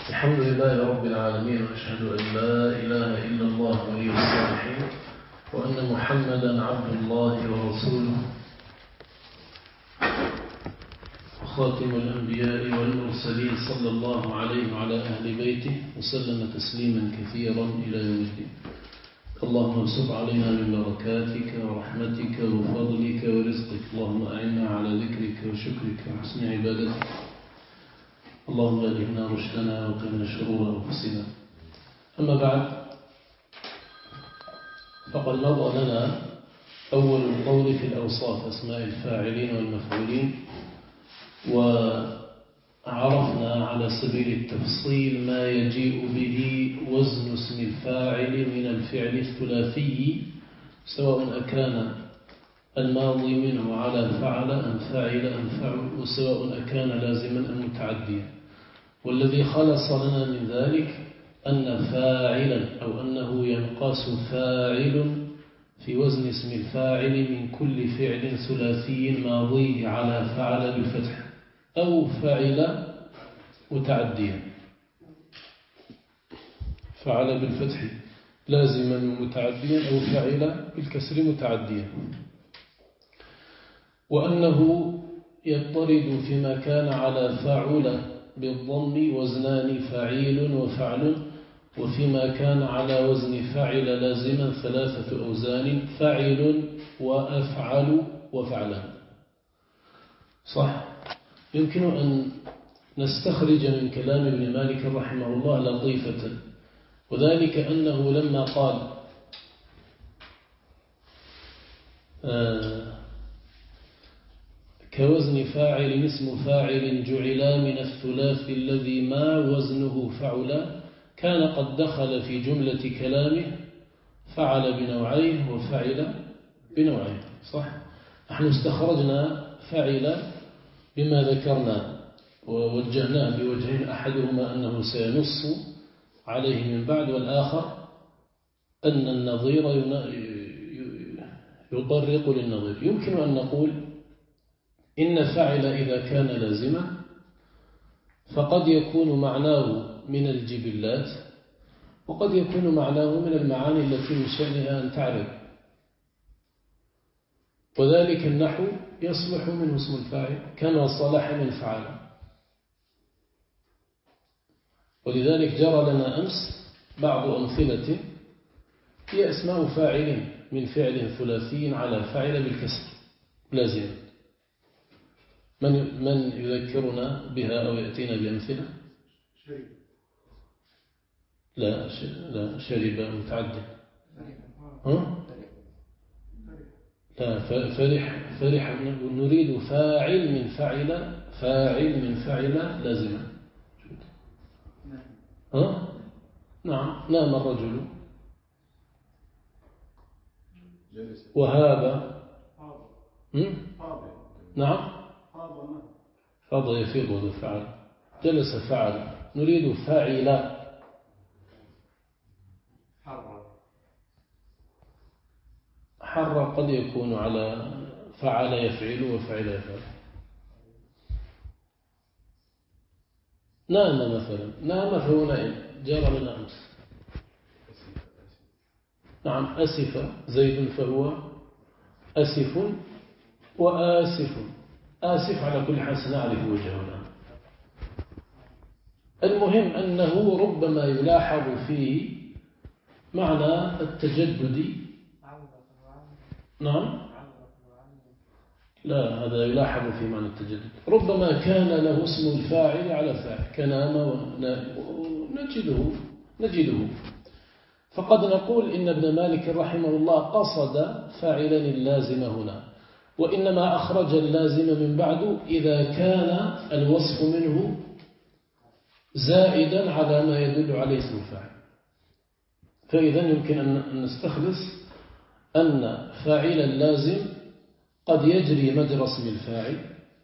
الحمد لله رب العالمين، وأشهد أن لا إله إلا الله ولي الصالحين، وأن محمدا عبد الله ورسوله وخاتم الأنبياء والمرسلين صلى الله عليه وعلى أهل بيته وسلم تسليما كثيرا إلى يوم الدين. اللهم ابسط علينا من بركاتك ورحمتك وفضلك ورزقك. اللهم أعنا على ذكرك وشكرك وحسن عبادتك. اللهم ألهمنا رشدنا وقنا شرور أنفسنا. أما بعد، فقد مضى لنا أول القول في الأوصاف أسماء الفاعلين والمفعولين، وعرفنا على سبيل التفصيل ما يجيء به وزن اسم الفاعل من الفعل الثلاثي، سواء أكان الماضي منه على فعل أم فاعل أم فعل، وسواء أكان لازما أم متعديا. والذي خلص لنا من ذلك أن فاعلا أو أنه ينقاس فاعل في وزن اسم الفاعل من كل فعل ثلاثي ماضيه على فعل بالفتح أو فعل متعديا. فعل بالفتح لازما ومتعديا أو فعل بالكسر متعديا. وأنه يضطرد فيما كان على فعل بالضم وزنان فعيل وفعل، وفيما كان على وزن فعل لازما ثلاثة أوزان فعل وأفعل وفعلان. صح؟ يمكن أن نستخرج من كلام ابن مالك رحمه الله لطيفة، وذلك أنه لما قال كوزن فاعل اسم فاعل جعلا من الثلاث الذي ما وزنه فعلا، كان قد دخل في جملة كلامه فعل بنوعين وفعل بنوعين. صح؟ نحن استخرجنا فعل بما ذكرنا ووجهناه بوجهين، أحدهما أنه سينص عليه من بعد، والآخر أن النظير يطرق للنظير. يمكن أن نقول إن فعل إذا كان لازما فقد يكون معناه من الجبلات، وقد يكون معناه من المعاني التي من شأنها أن تعرف، وذلك النحو يصلح منه اسم الفاعل كما صلح من فعل. ولذلك جرى لنا أمس بعض أمثلة هي أسماء فاعل من فعل ثلاثي على فاعل بالكسر لازم. من يذكرنا بها أو يأتينا بأمثلة؟ لا شرب متعدد. لا فرح نريد فاعل من فعل لازما. نعم. نام الرجل. وهذا نعم فضل يفيض وذو فعل. جلس فعل. نريد فاعل. حر قد يكون على فعل يفعل وفعل يفعل. نام مثلا. نام فهو نائم. جرى لنا أمس. نعم. أسف زيد فهو أسف وآسف. آسف على كل حال سنعرف وجهنا. المهم أنه ربما يلاحظ فيه معنى التجدد. نعم. لا، هذا يلاحظ في معنى التجدد. ربما كان له اسم الفاعل على فاعل كنام ونجده. فقد نقول إن ابن مالك رحمه الله قصد فاعلا اللازم هنا، وإنما أخرج اللازم من بعد إذا كان الوصف منه زائدا على ما يدل عليه اسم الفاعل. فإذا يمكن أن نستخلص أن فاعل اللازم قد يجري مجرى اسم الفاعل،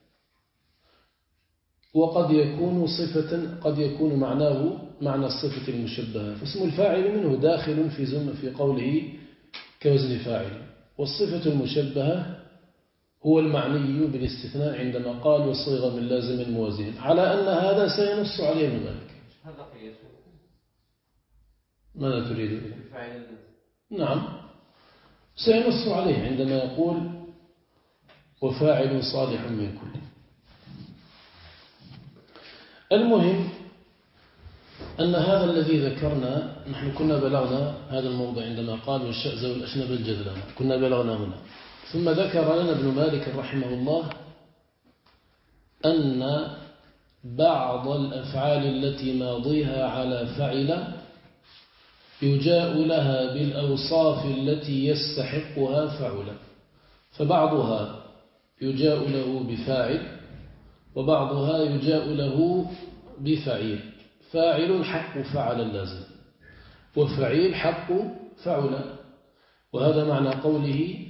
وقد يكون صفة، قد يكون معناه معنى الصفة المشبهة. فاسم الفاعل منه داخل في قوله كوزن فاعل، والصفة المشبهة هو المعني بالاستثناء عندما قال وصيغ من لازم موازين، على أن هذا سينص عليه ابن مالك. هذا قياس. ماذا تريد؟ نعم سينص عليه عندما يقول وفاعل صالح من كل. المهم أن هذا الذي ذكرنا نحن كنا بلغنا هذا الموضع عندما قال والشأز والأشنب الجذلان كنا بلغنا هنا. ثم ذكر لنا ابن مالك رحمه الله أن بعض الأفعال التي ماضيها على فعل يجاء لها بالأوصاف التي يستحقها فعلا، فبعضها يجاء له بفاعل وبعضها يجاء له بفعيل. فاعل حق فعل اللازم وفعيل حق فعل. وهذا معنى قوله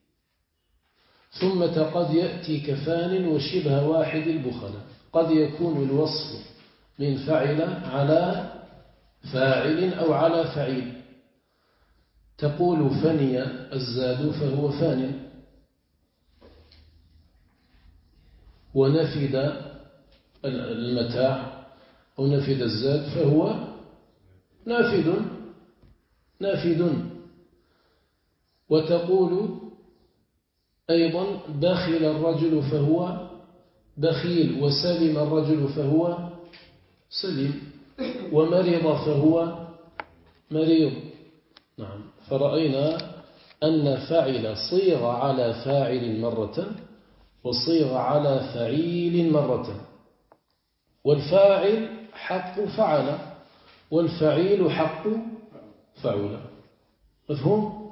ثم قد يأتي كفان وشبه واحد البخلاء. قد يكون الوصف من فعل على فاعل أو على فعيل. تقول فني الزاد فهو فان، ونفد المتاع أو نفد الزاد فهو نافد. وتقول أيضا بخل الرجل فهو بخيل، وسلم الرجل فهو سليم، ومرض فهو مريض. نعم. فرأينا أن فاعل صيغ على فاعل مرة وصيغ على فعيل مرة، والفاعل حق فعل والفعيل حق فعل. مفهوم؟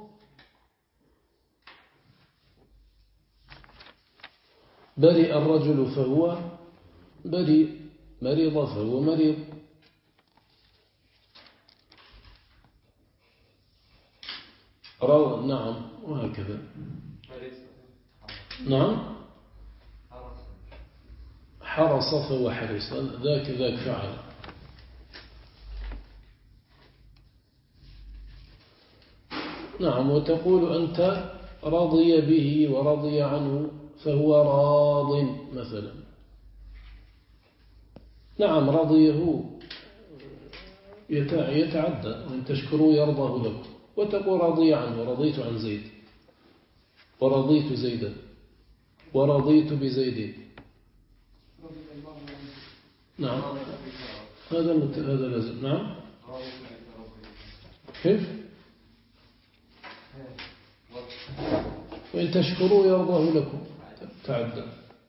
برئ الرجل فهو بريء، مريض فهو مريض. نعم وهكذا. نعم حرص فهو حرص، ذاك فعل. نعم. وتقول أنت رضي به ورضي عنه فهو راض مثلا. نعم رضيه يتعدى، وإن تشكروا يرضاه لكم. وتقول رضي عنه، رضيت عن زيد ورضيت زيدا ورضيت بزيد. نعم هذا لازم. نعم كيف؟ وإن تشكروا يرضاه لكم تعدى.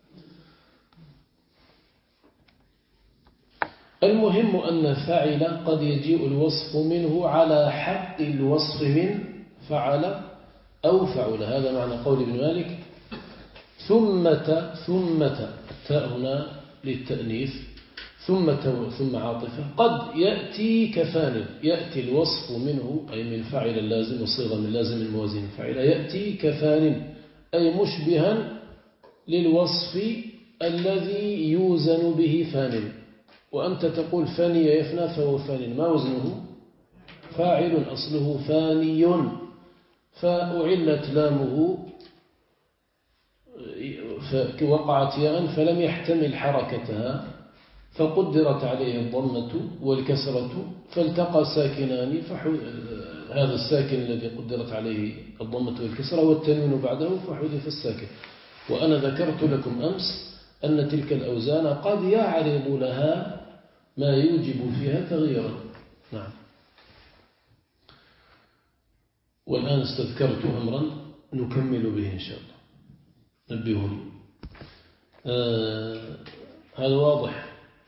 المهم أن فعل قد يجيء الوصف منه على حق الوصف من فعل أو فعل. هذا معنى قول ابن مالك ثم التاء هنا للتأنيث، ثم عاطفة. قد يأتي كفان، يأتي الوصف منه أي من فعل اللازم وصيغة من لازم الموازين فعل، يأتي كفان أي مشبها للوصف الذي يوزن به فان. وأنت تقول فاني يفنى فهو فان، ما وزنه؟ فاعل أصله فاني، فأعلت لامه وقعت ياء فلم يحتمل حركتها فقدرت عليه الضمة والكسرة فالتقى ساكنان، هذا الساكن الذي قدرت عليه الضمة والكسرة والتنوين بعده فحذف الساكن. وأنا ذكرت لكم أمس أن تلك الأوزان قد يعرض لها ما يوجب فيها تغييرا. نعم. والآن استذكرت أمرا نكمل به إن شاء الله، نبهوني. هذا واضح.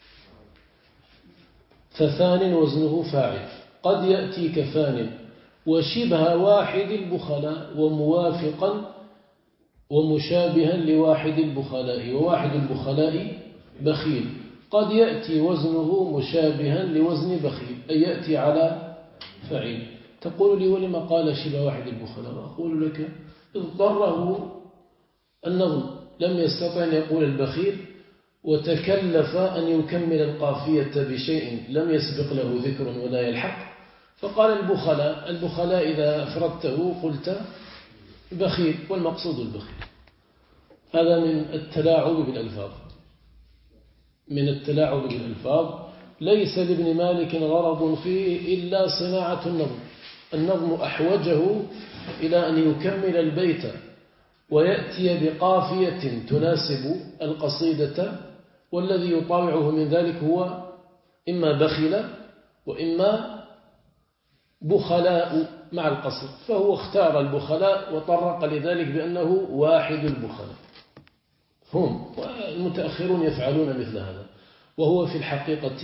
فثان وزنه فاعل قد يأتي كفان وشبه واحد البخلاء وموافقا ومشابها لواحد البخلاء، وواحد البخلاء بخيل. قد يأتي وزنه مشابها لوزن بخيل أي يأتي على فعيل. تقول لي ولما قال شبه واحد البخلاء؟ أقول لك اضطره النظم، لم يستطع أن يقول البخيل وتكلف أن يكمل القافية بشيء لم يسبق له ذكر ولا يلحق، فقال البخلاء. البخلاء إذا أفردته قلت بخيل والمقصود البخيل. هذا من التلاعب بالألفاظ، من التلاعب بالألفاظ. ليس لابن مالك غرض فيه إلا صناعة النظم. النظم أحوجه إلى أن يكمل البيت ويأتي بقافية تناسب القصيدة، والذي يطاوعه من ذلك هو إما بخل وإما بخلاء مع القصر، فهو اختار البخلاء وطرق لذلك بأنه واحد البخلاء. هم والمتأخرون يفعلون مثل هذا، وهو في الحقيقة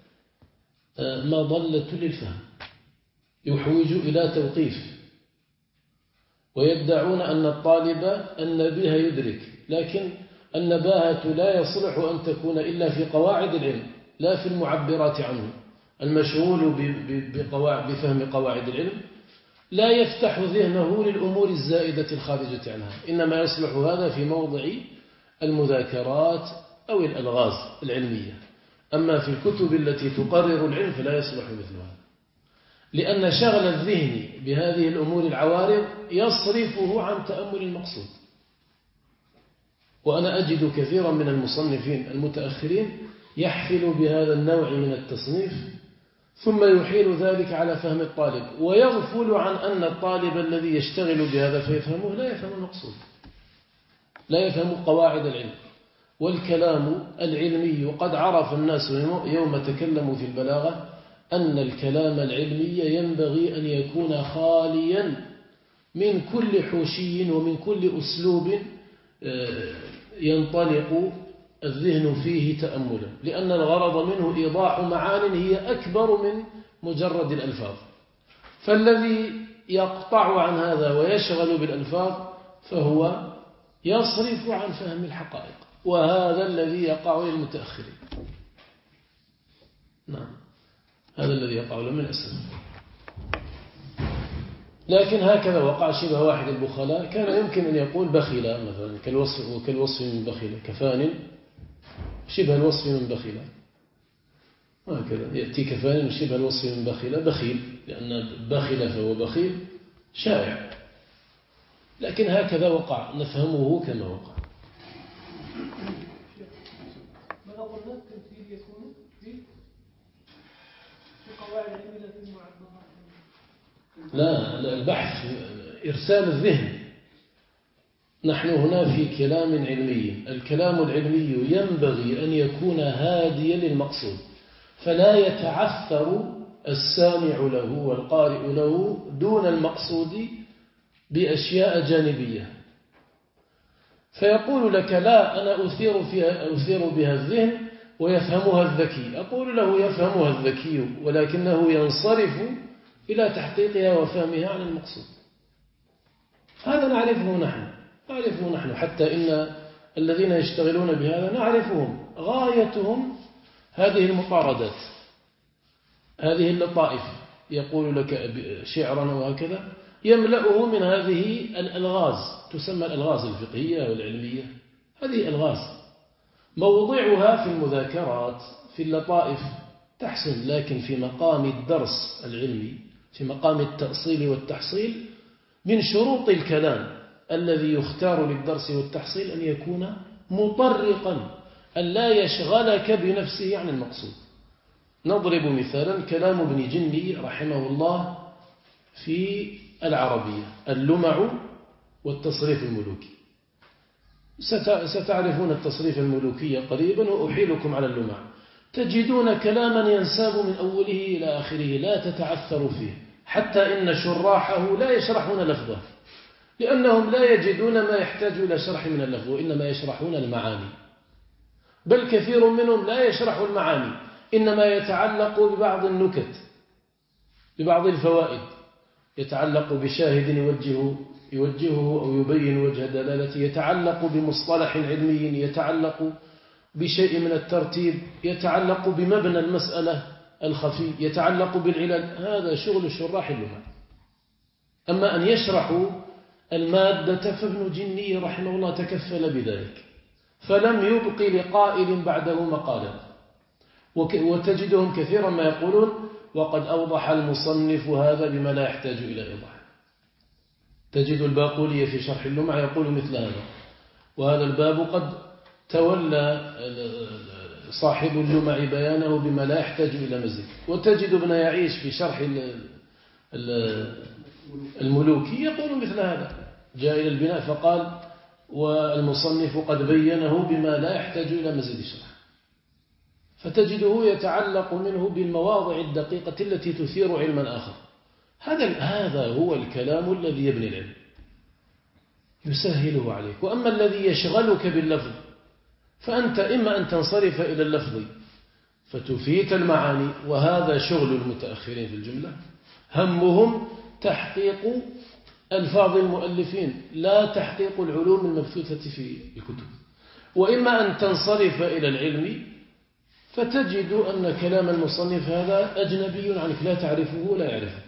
مضلة للفهم، يحوج إلى توقيف، ويدعون أن الطالب النبيه يدرك، لكن النباهة لا يصلح أن تكون إلا في قواعد العلم لا في المعبرات عنه. المشغول بفهم قواعد العلم لا يفتح ذهنه للأمور الزائدة الخارجة عنها، إنما يصلح هذا في موضع المذاكرات أو الألغاز العلمية. أما في الكتب التي تقرر العلم فلا يصلح مثل هذا، لأن شغل الذهن بهذه الأمور العوارض يصرفه عن تأمل المقصود. وأنا أجد كثيرا من المصنفين المتأخرين يحفل بهذا النوع من التصنيف، ثم يحيل ذلك على فهم الطالب، ويغفل عن أن الطالب الذي يشتغل بهذا فيفهمه لا يفهم المقصود، لا يفهم قواعد العلم. والكلام العلمي قد عرف الناس يوم تكلموا في البلاغة أن الكلام العلمي ينبغي أن يكون خاليا من كل حوشي ومن كل أسلوب ينطلق الذهن فيه تأملا، لأن الغرض منه إيضاح معان هي أكبر من مجرد الألفاظ. فالذي يقطع عن هذا ويشغل بالألفاظ فهو يصرف عن فهم الحقائق، وهذا الذي يقع للمتأخرين. نعم، هذا الذي يقع له من الأسف. لكن هكذا وقع شبه واحد البخلاء، كان يمكن أن يقول بخيلا مثلا كالوصف من بخيلا، كفان شبه الوصف من بخيلا، وهكذا يأتي كفان شبه الوصف من بخيلا بخيل، لأن بخيل فهو بخيل شائع، لكن هكذا وقع، نفهمه كما وقع. ماذا قلنا التمثيل يكون في قواعد العلم لا في المعبرات؟ لا، البحث إرسال الذهن. نحن هنا في كلام علمي، الكلام العلمي ينبغي أن يكون هاديا للمقصود، فلا يتعثر السامع له والقارئ له دون المقصود بأشياء جانبية، فيقول لك لا أنا أثير بها الذهن ويفهمها الذكي، أقول له يفهمها الذكي ولكنه ينصرف إلى تحقيقها وفهمها عن المقصود. هذا نعرفه نحن حتى إن الذين يشتغلون بهذا نعرفهم غايتهم هذه المطاردات، هذه اللطائف، يقول لك شعرا وهكذا، يملأه من هذه الألغاز، تسمى الألغاز الفقهية والعلمية. هذه ألغاز موضعها في المذاكرات في اللطائف تحسن، لكن في مقام الدرس العلمي، في مقام التأصيل والتحصيل، من شروط الكلام الذي يختار للدرس والتحصيل أن يكون مطرقا، أن لا يشغلك بنفسه عن المقصود. نضرب مثالا كلام ابن جني رحمه الله في العربية، اللمع والتصريف الملوكي. ستعرفون التصريف الملوكي قريبا وأحيلكم على اللمع. تجدون كلاما ينساب من أوله إلى آخره لا تتعثر فيه، حتى إن شراحه لا يشرحون لفظه، لأنهم لا يجدون ما يحتاج إلى شرح من اللفظ، وإنما يشرحون المعاني. بل كثير منهم لا يشرح المعاني، إنما يتعلق ببعض النكت، ببعض الفوائد، يتعلق بشاهد يوجهه أو يبين وجه دلالته، يتعلق بمصطلح علمي، يتعلق بشيء من الترتيب، يتعلق بمبنى المسألة الخفي، يتعلق بالعلل. هذا شغل الشراح اللغة. أما أن يشرحوا المادة فابن جني رحمه الله تكفل بذلك، فلم يبق لقائل بعده مقالا. وتجدهم كثيرا ما يقولون وقد أوضح المصنف هذا بما لا يحتاج إلى إيضاح. تجد الباقولي في شرح اللمع يقول مثل هذا، وهذا الباب قد تولى صاحب اللمع بيانه بما لا يحتاج إلى مزيد. وتجد ابن يعيش في شرح الملوكي يقول مثل هذا، جاء إلى البناء فقال والمصنف قد بينه بما لا يحتاج إلى مزيد شرح، فتجده يتعلق منه بالمواضع الدقيقة التي تثير علما آخر. هذا هو الكلام الذي يبني العلم، يسهله عليك. وأما الذي يشغلك باللفظ فأنت إما أن تنصرف إلى اللفظ فتفيت المعاني، وهذا شغل المتأخرين في الجملة، همهم تحقيق ألفاظ المؤلفين لا تحقيق العلوم المبثوثة في الكتب. وإما أن تنصرف إلى العلم فتجد أن كلام المصنف هذا أجنبي عنك، لا تعرفه ولا يعرفك.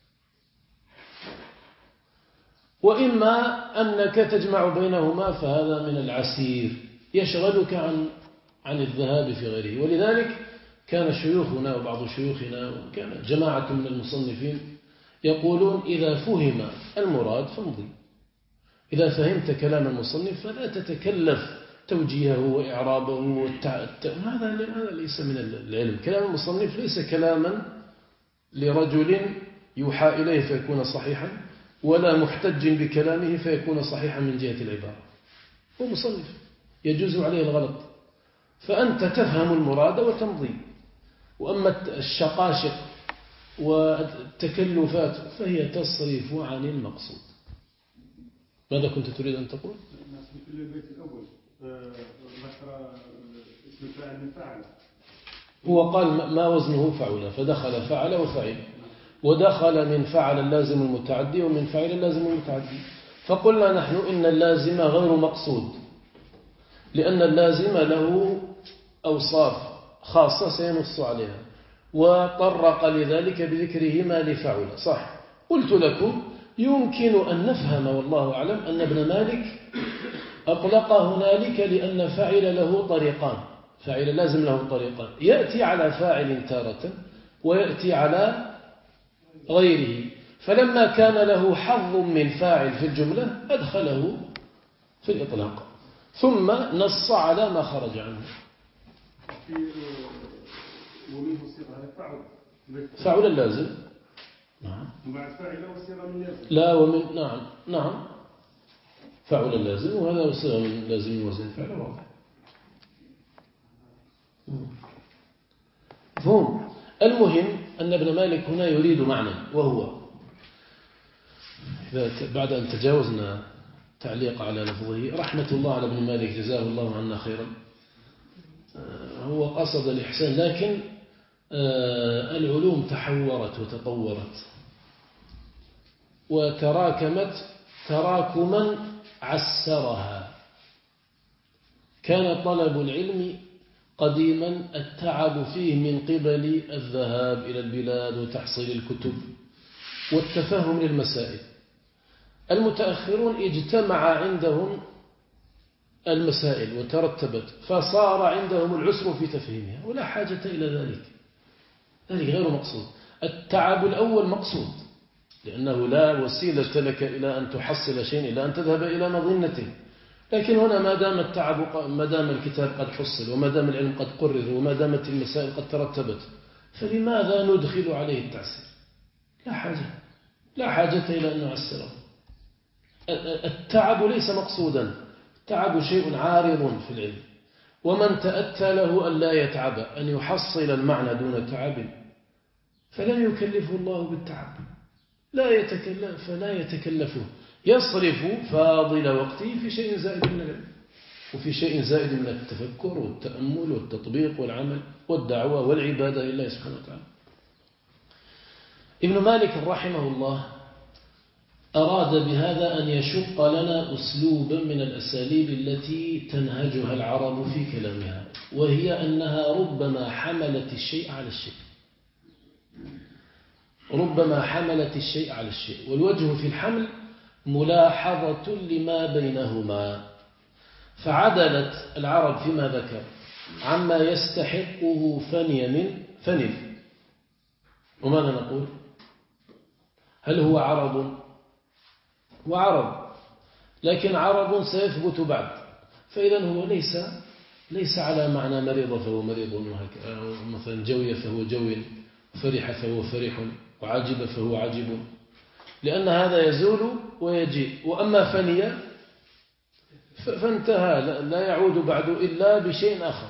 وإما أنك تجمع بينهما، فهذا من العسير يشغلك عن الذهاب في غيره. ولذلك كان شيوخنا وبعض شيوخنا وكان جماعة من المصنفين يقولون إذا فهم المراد فامضي، إذا فهمت كلام المصنف فلا تتكلف توجيهه وإعرابه هذا ليس من العلم. كلام المصنف ليس كلاما لرجل يوحى إليه فيكون صحيحا، ولا محتج بكلامه فيكون صحيحا من جهة العبارة. هو مصنف يجوز عليه الغلط، فأنت تفهم المراد وتمضي. وأما الشقاشق والتكلفات فهي تصرف عن المقصود. ماذا كنت تريد أن تقول؟ في البيت الأول ذكر اسم الفاعل من فعل، هو قال ما وزنه فعل، فدخل فعل وفعل، ودخل من فعل اللازم المتعدي ومن فعل اللازم المتعدي. فقلنا نحن إن اللازم غير مقصود، لأن اللازم له أوصاف خاصة سينص عليها، وطرق لذلك بذكرهما لفعل. صح، قلت لكم يمكن أن نفهم والله أعلم أن ابن مالك أطلق هنالك لأن فاعل له طريقان، فاعل لازم له طريقان، يأتي على فاعل تارة ويأتي على غيره، فلما كان له حظ من فاعل في الجملة أدخله في الإطلاق، ثم نص على ما خرج عنه. ومنه صيغة فاعل اللازم، نعم، ومع الفاعل وصيغة من لازم، لا ومن نعم فاعل اللازم، وهذا صيغة من لازم وزن فعل واضح. مفهوم. المهم أن ابن مالك هنا يريد معنى، وهو بعد أن تجاوزنا تعليق على لفظه رحمة الله على ابن مالك جزاه الله عنا خيرا، هو قصد الإحسان، لكن العلوم تحورت وتطورت وتراكمت تراكما عسرها. كان طلب العلم قديما التعب فيه من قبل الذهاب إلى البلاد وتحصيل الكتب والتفهم للمسائل. المتأخرون اجتمع عندهم المسائل وترتبت، فصار عندهم العسر في تفهيمها، ولا حاجة إلى ذلك، ذلك غير مقصود. التعب الأول مقصود، لأنه لا وسيلة لك إلى أن تحصل شيء إلا أن تذهب إلى مظنته. لكن هنا ما دام التعب، ما دام الكتاب قد حصل، وما دام العلم قد قرر، وما دامت المسائل قد ترتبت، فلماذا ندخل عليه التعسير؟ لا حاجة إلى أن نعسره. التعب ليس مقصودا، التعب شيء عارض في العلم، ومن تأتى له أن لا يتعب، أن يحصل المعنى دون تعب، فلم يكلفه الله بالتعب، فلا يتكلفه، يصرف فاضل وقته في شيء زائد من العلم، وفي شيء زائد من التفكر والتأمل والتطبيق والعمل والدعوة والعبادة لله سبحانه وتعالى. ابن مالك رحمه الله أراد بهذا أن يشق لنا أسلوبا من الأساليب التي تنهجها العرب في كلامها، وهي أنها ربما حملت الشيء على الشيء، والوجه في الحمل ملاحظة لما بينهما. فعدلت العرب فيما ذكر عما يستحقه فني. وماذا نقول؟ هل هو عرب؟ وعرب، لكن عرب سيثبت بعد، فإذا هو ليس ليس على معنى مريض فهو مريض، مثلا جوي فهو جوي، فرح فهو فرح، وعجب فهو عجب، لأن هذا يزول ويجيء. وأما فني فانتهى، لا يعود بعد إلا بشيء آخر.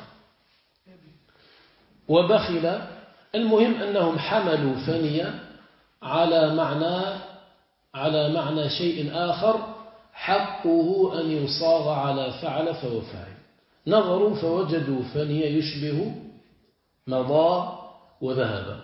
وبخل، المهم أنهم حملوا فني على معنى شيء آخر حقه أن يصاغ على فعل فهو فاعل. نظروا فوجدوا فني يشبه مضى وذهب،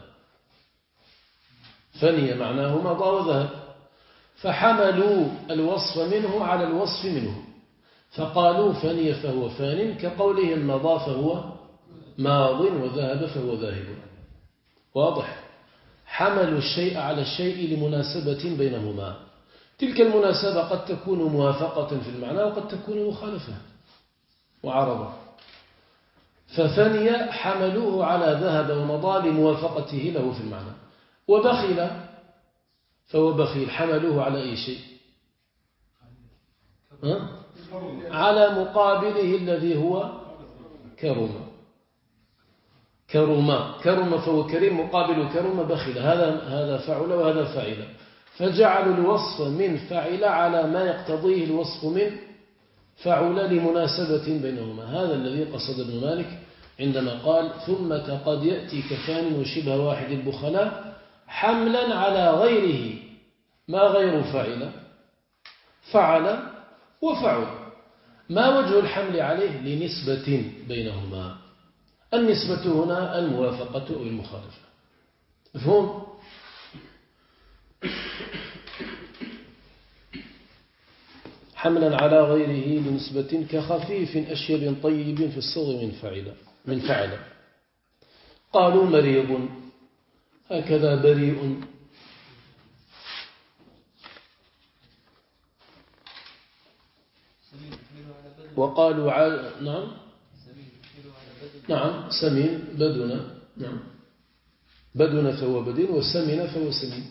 فني معناه مضى وذهب، فحملوا الوصف منه على الوصف منه، فقالوا فني فهو فان، كقولهم مضى فهو ماض وذهب فهو ذاهب. واضح؟ حملوا الشيء على الشيء لمناسبة بينهما. تلك المناسبة قد تكون موافقة في المعنى وقد تكون مخالفة وعرضة. ففني حملوه على ذهب ومضى لموافقته له في المعنى. وبخل فهو بخيل، حملوه على أي شيء؟ على مقابله الذي هو كرم. كرم فهو كريم، مقابل كرم بخل، هذا فعل وهذا فاعل، فجعلوا الوصف من فعل على ما يقتضيه الوصف من فعل لمناسبة بينهما. هذا الذي قصد ابن مالك عندما قال ثم قد يأتي كفان وشبه واحد البخلاء حملا على غيره. ما غير فعل وفعل. ما وجه الحمل عليه؟ لنسبة بينهما. النسبة هنا الموافقة أو المخالفة. مفهوم؟ حملا على غيره لنسبة كخفيف أشيب طيب في الصغر من فعل. قالوا مريض، هكذا بريء. وقالوا نعم سمين بدنا، نعم بدنا فهو بدين، وسمن فهو سمين.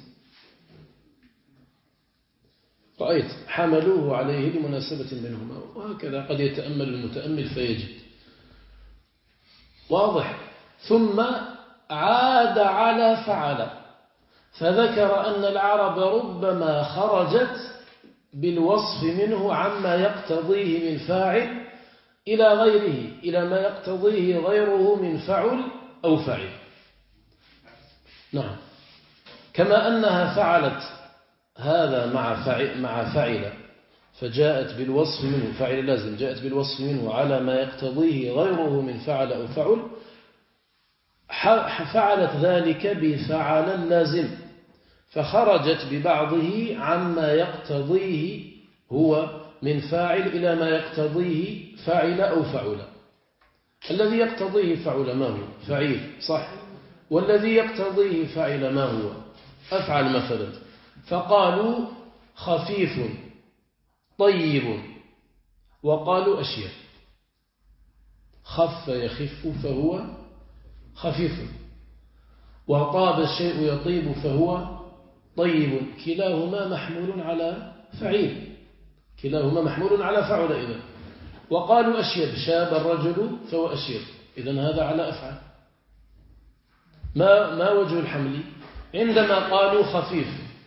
رأيت؟ حملوه عليه لمناسبة بينهما. وهكذا قد يتأمل المتأمل فيجد. واضح؟ ثم عاد على فعل، فذكر أن العرب ربما خرجت بالوصف منه عما يقتضيه من فاعل إلى غيره، إلى ما يقتضيه غيره من فعل أو فعل. نعم، كما أنها فعلت هذا مع فعل، فجاءت بالوصف منه، فعل لازم، جاءت بالوصف منه على ما يقتضيه غيره من فعل أو فعل، فعلت ذلك بفعل لازم، فخرجت ببعضه عما يقتضيه هو من فاعل إلى ما يقتضيه فاعل أو فعل. الذي يقتضيه فعل ما هو؟ فعيل، صح؟ والذي يقتضيه فاعل ما هو؟ أفعل مثلا. فقالوا خفيف طيب، وقالوا أشياء. خف يخف فهو خفيف، وطاب الشيء يطيب فهو طيب. كلاهما محمول على فعيل، كلاهما محمول على فعل. إذن وقالوا أشيب، شاب الرجل فهو أشيب، إذن هذا على أفعل. ما وجه الحمل؟ عندما قالوا خفيف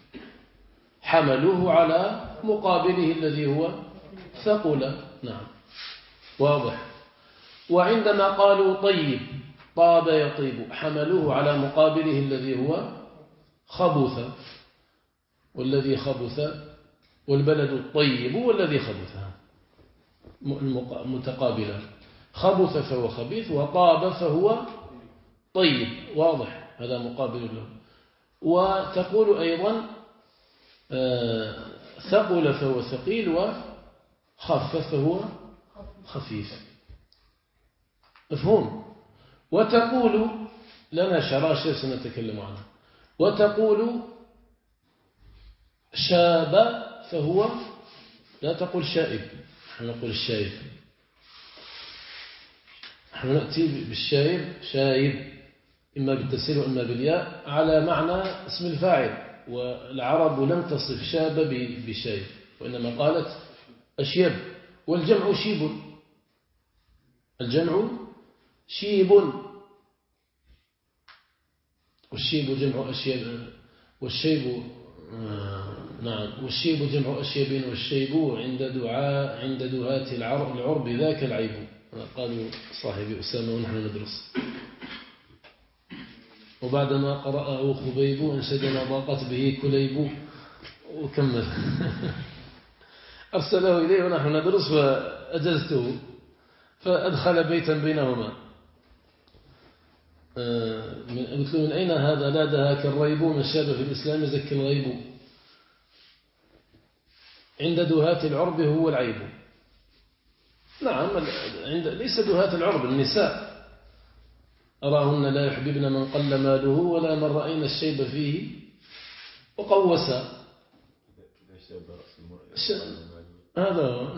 حملوه على مقابله الذي هو ثقل. نعم، واضح. وعندما قالوا طيب، طاب يطيب، حملوه على مقابله الذي هو خبث، والذي خبث، والبلد الطيب والذي خبث، متقابلا. خبث فهو خبيث، وطاب فهو طيب. واضح؟ هذا مقابل له. وتقول أيضا ثقل فهو ثقيل، وخف فهو خفيف. مفهوم؟ وتقول لنا شراشر سنتكلم عنها. وتقول شاب فهو، لا تقول شائب، نحن نقول الشايب، نحن نأتي بالشايب شايب إما بالتسهيل وإما بالياء على معنى اسم الفاعل. والعرب لم تصف شاب بشايب، وإنما قالت أشيب، والجمع شيب. الجمع شيب، والشيب جمع أشيب، والشيب نعم، والشيب جمع أشيب، والشيب عند دهاة العرب ذاك العيب. قالوا صاحبي أسامة ونحن ندرس. وبعدما قرأه خبيب انشد ما ضاقت به كليب، وكمل. أرسله إليه ونحن ندرس فأجزته، فأدخل بيتا بينهما. قلت له من أين هذا؟ لا دهاك الريب، من شاب في الإسلام زكي الغيب، عند دهاة العرب هو العيب. نعم، ليس دهاة العرب النساء، أراهن لا يحببن من قل ماله ولا من رأينا الشيب فيه وقوسا. هذا هو.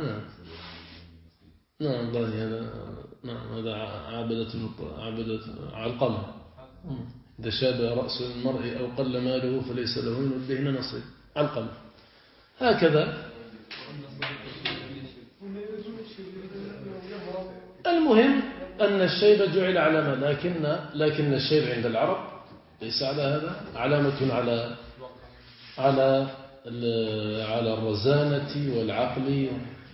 نعم والله هذا. نعم هذا عبدة علقمة. إذا شاب رأس المرء أو قل ماله فليس له من الدهن نصيب. علقمة هكذا. المهم أن الشيب جعل علامة، لكن الشيب عند العرب ليس على هذا، علامة على الرزانة والعقل.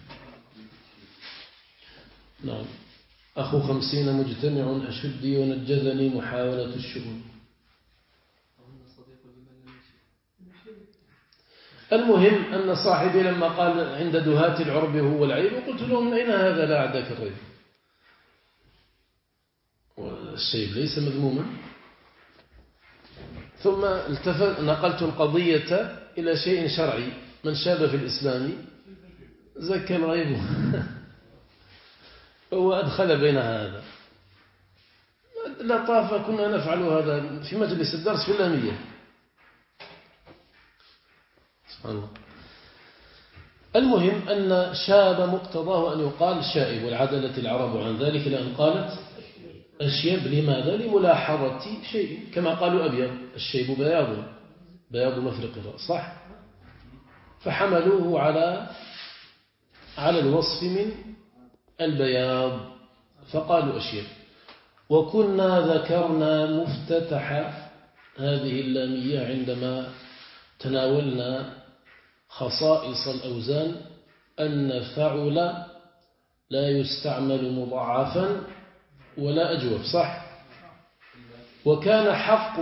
نعم. أخو 50 مجتمع أشدي ونجذني محاولة الشؤون. المهم أن صاحبي لما قال عند دهاة العرب هو العيب، قلت له من أين هذا؟ لا عداك الريب، والشيب ليس مذموما. ثم نقلت القضية إلى شيء شرعي، من شاب في الإسلام زكى الغيب. هو أدخل بين هذا. لطافة كنا نفعل هذا في مجلس الدرس في اللامية. سبحان الله. المهم أن شاب مقتضاه أن يقال شائب، والعدلة العرب عن ذلك لأن قالت أشيب. لماذا؟ لملاحظة شيء، كما قالوا أبيض، الشيب بياض مفرق الرأس، صح؟ فحملوه على الوصف من البياض فقالوا أشيب. وكنا ذكرنا مفتتح هذه اللامية عندما تناولنا خصائص الأوزان أن فعل لا يستعمل مضاعفا ولا أجوف، صح؟ وكان حق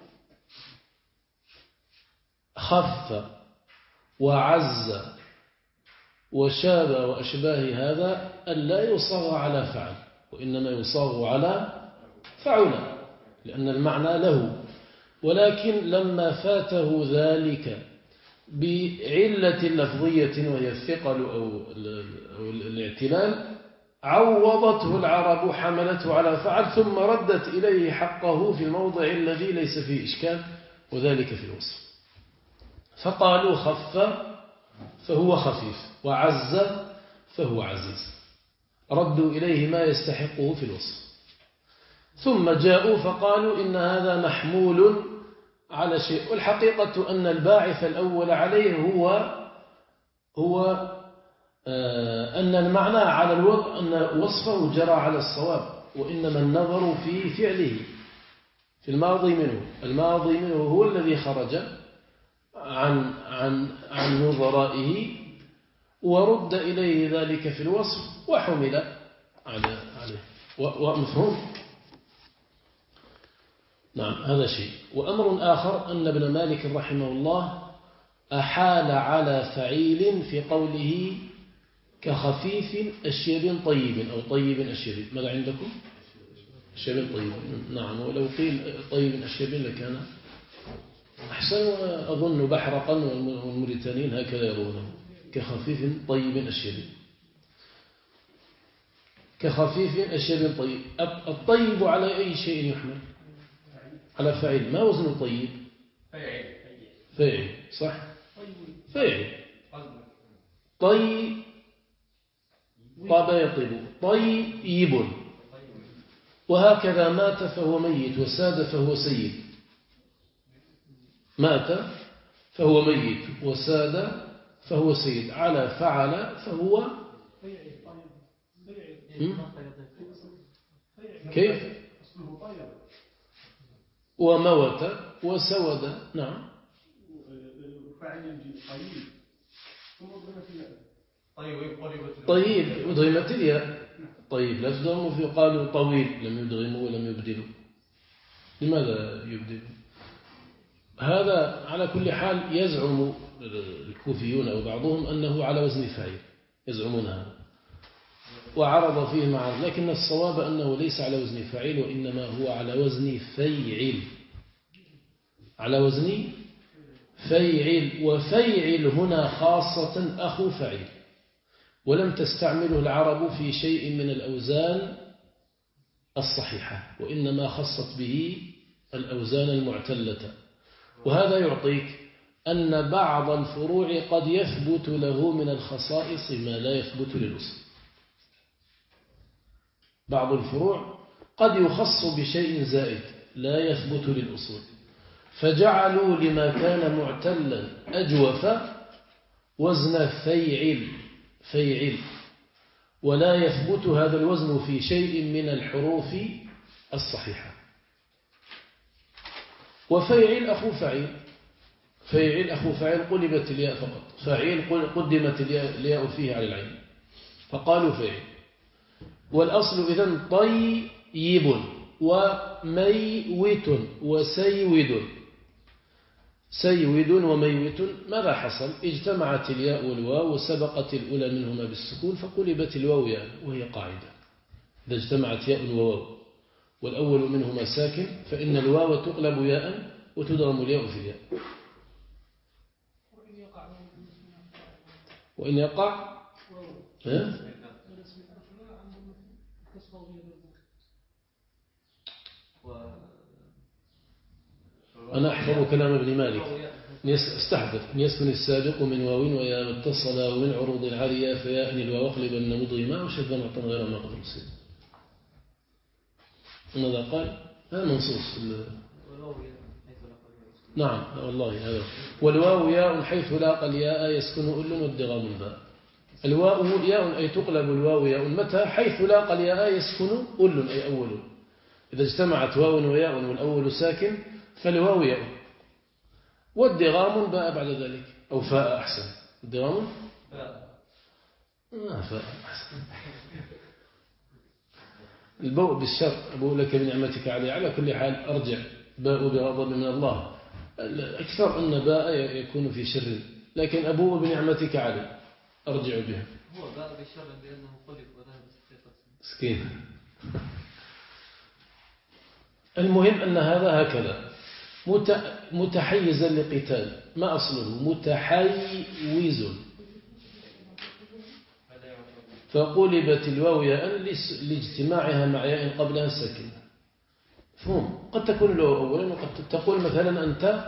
خف وعز وشاب وأشباه هذا أن لا يصاغ على فعل، وإنما يصاغ على فعل لأن المعنى له. ولكن لما فاته ذلك بعلة لفظية وهي الثقل أو الاعتلال عوضته العرب، حملته على فعل، ثم ردت إليه حقه في الموضع الذي ليس فيه إشكال، وذلك في الوصف. فقالوا خف فهو خفيف، وعز فهو عزيز، ردوا إليه ما يستحقه في الوصف. ثم جاءوا فقالوا إن هذا محمول على شيء، والحقيقة أن الباعث الأول عليه هو أن المعنى على الوضع أن وصفه جرى على الصواب، وإنما النظر في فعله، في الماضي منه. الماضي منه هو الذي خرج عن نظرائه، ورد إليه ذلك في الوصف وحمل عليه. ومفهوم؟ نعم، هذا شيء. وأمر آخر أن ابن مالك رحمه الله أحال على فعيل في قوله كخفيف أشيب طيب، أو طيب أشيب. ماذا عندكم؟ أشيب طيب. نعم، ولو قيل طيب أشيب لكان أحسن. أظن بحرقا والموريتانيين هكذا يرونه، كخفيف طيب أشيب. كخفيف أشيب طيب. الطيب على أي شيء يحمل؟ على فعيل. ما وزن طيب؟ فعيل، صح؟ فعيل. طيب يطيب، طيب. وهكذا مات فهو ميت، وساد فهو سيد. مات فهو ميت، وساد فهو سيد. على فعل فهو كيف؟ أصله طيب وموت وسود. نعم. فاعل يجي طيب ثم ضمت الياء. طيب أدغمت الياء. طيب لا تدغموا في قالوا طويل لم يدغموا ولم يبدلوا. لماذا يبدلوا؟ هذا على كل حال يزعم الكوفيون أو بعضهم أنه على وزن فاعل، يزعمون هذا وعرض فيه معارض، لكن الصواب أنه ليس على وزن فاعل وإنما هو على وزن فيعل، على وزن فيعل. وفيعل هنا خاصة أخو فعيل، ولم تستعمله العرب في شيء من الأوزان الصحيحة، وإنما خصت به الأوزان المعتلة. وهذا يعطيك أن بعض الفروع قد يثبت له من الخصائص ما لا يثبت للأصل. بعض الفروع قد يخص بشيء زائد لا يثبت للأصول، فجعلوا لما كان معتلا أجوف وزن فيعل، ولا يثبت هذا الوزن في شيء من الحروف الصحيحة. وفيعل أخو فعيل، فيعل أخو فعيل قلبت الياء فقط، فعيل قدمت الياء فيه على العين فقالوا فيعل. والأصل إذن طيب وميوت وسيود. سيود وميوت ماذا حصل؟ اجتمعت الياء والواو وسبقت الأولى منهما بالسكون فقلبت الواو ياء، وهي قاعدة إذا اجتمعت ياء وواو والأول منهما ساكن فإن الواو تقلب ياء وتدغم الياء في الياء. وإن يقع أنا أحفظ كلام ابن مالك استحضر إن يسكن السابق من واو ويا متصل ومن عروض العالية فياء الواو اقلبن مضغما وشذا معطى غير ما قد رسل. ماذا قال؟ هذا منصوص. نعم والله هذا. والواو ياء حيث لاقى الياء يسكن أل والدغام الباء. الواو ياء أي تقلب الواو ياء متى؟ حيث لاقى الياء يسكن أل أي أول. إذا اجتمعت واو وياء والأول ساكن فالواو ياء، والدغام باء بعد ذلك أو فاء أحسن. الدغام فاء أحسن. البوء بالشر أبوء لك بنعمتك علي. على كل حال أرجع باء بغضب من الله، أكثر أن باء يكون في شر، لكن أبوء بنعمتك علي أرجع بها. هو باء بالشر لأنه قلب وذهب سكين. المهم أن هذا هكذا متحيزا لقتال. ما أصله؟ متحيز، فقلبت الواو ياء لاجتماعها مع ياء قبلها الساكنة. فهم قد تكون الواو أولا، وقد تقول مثلا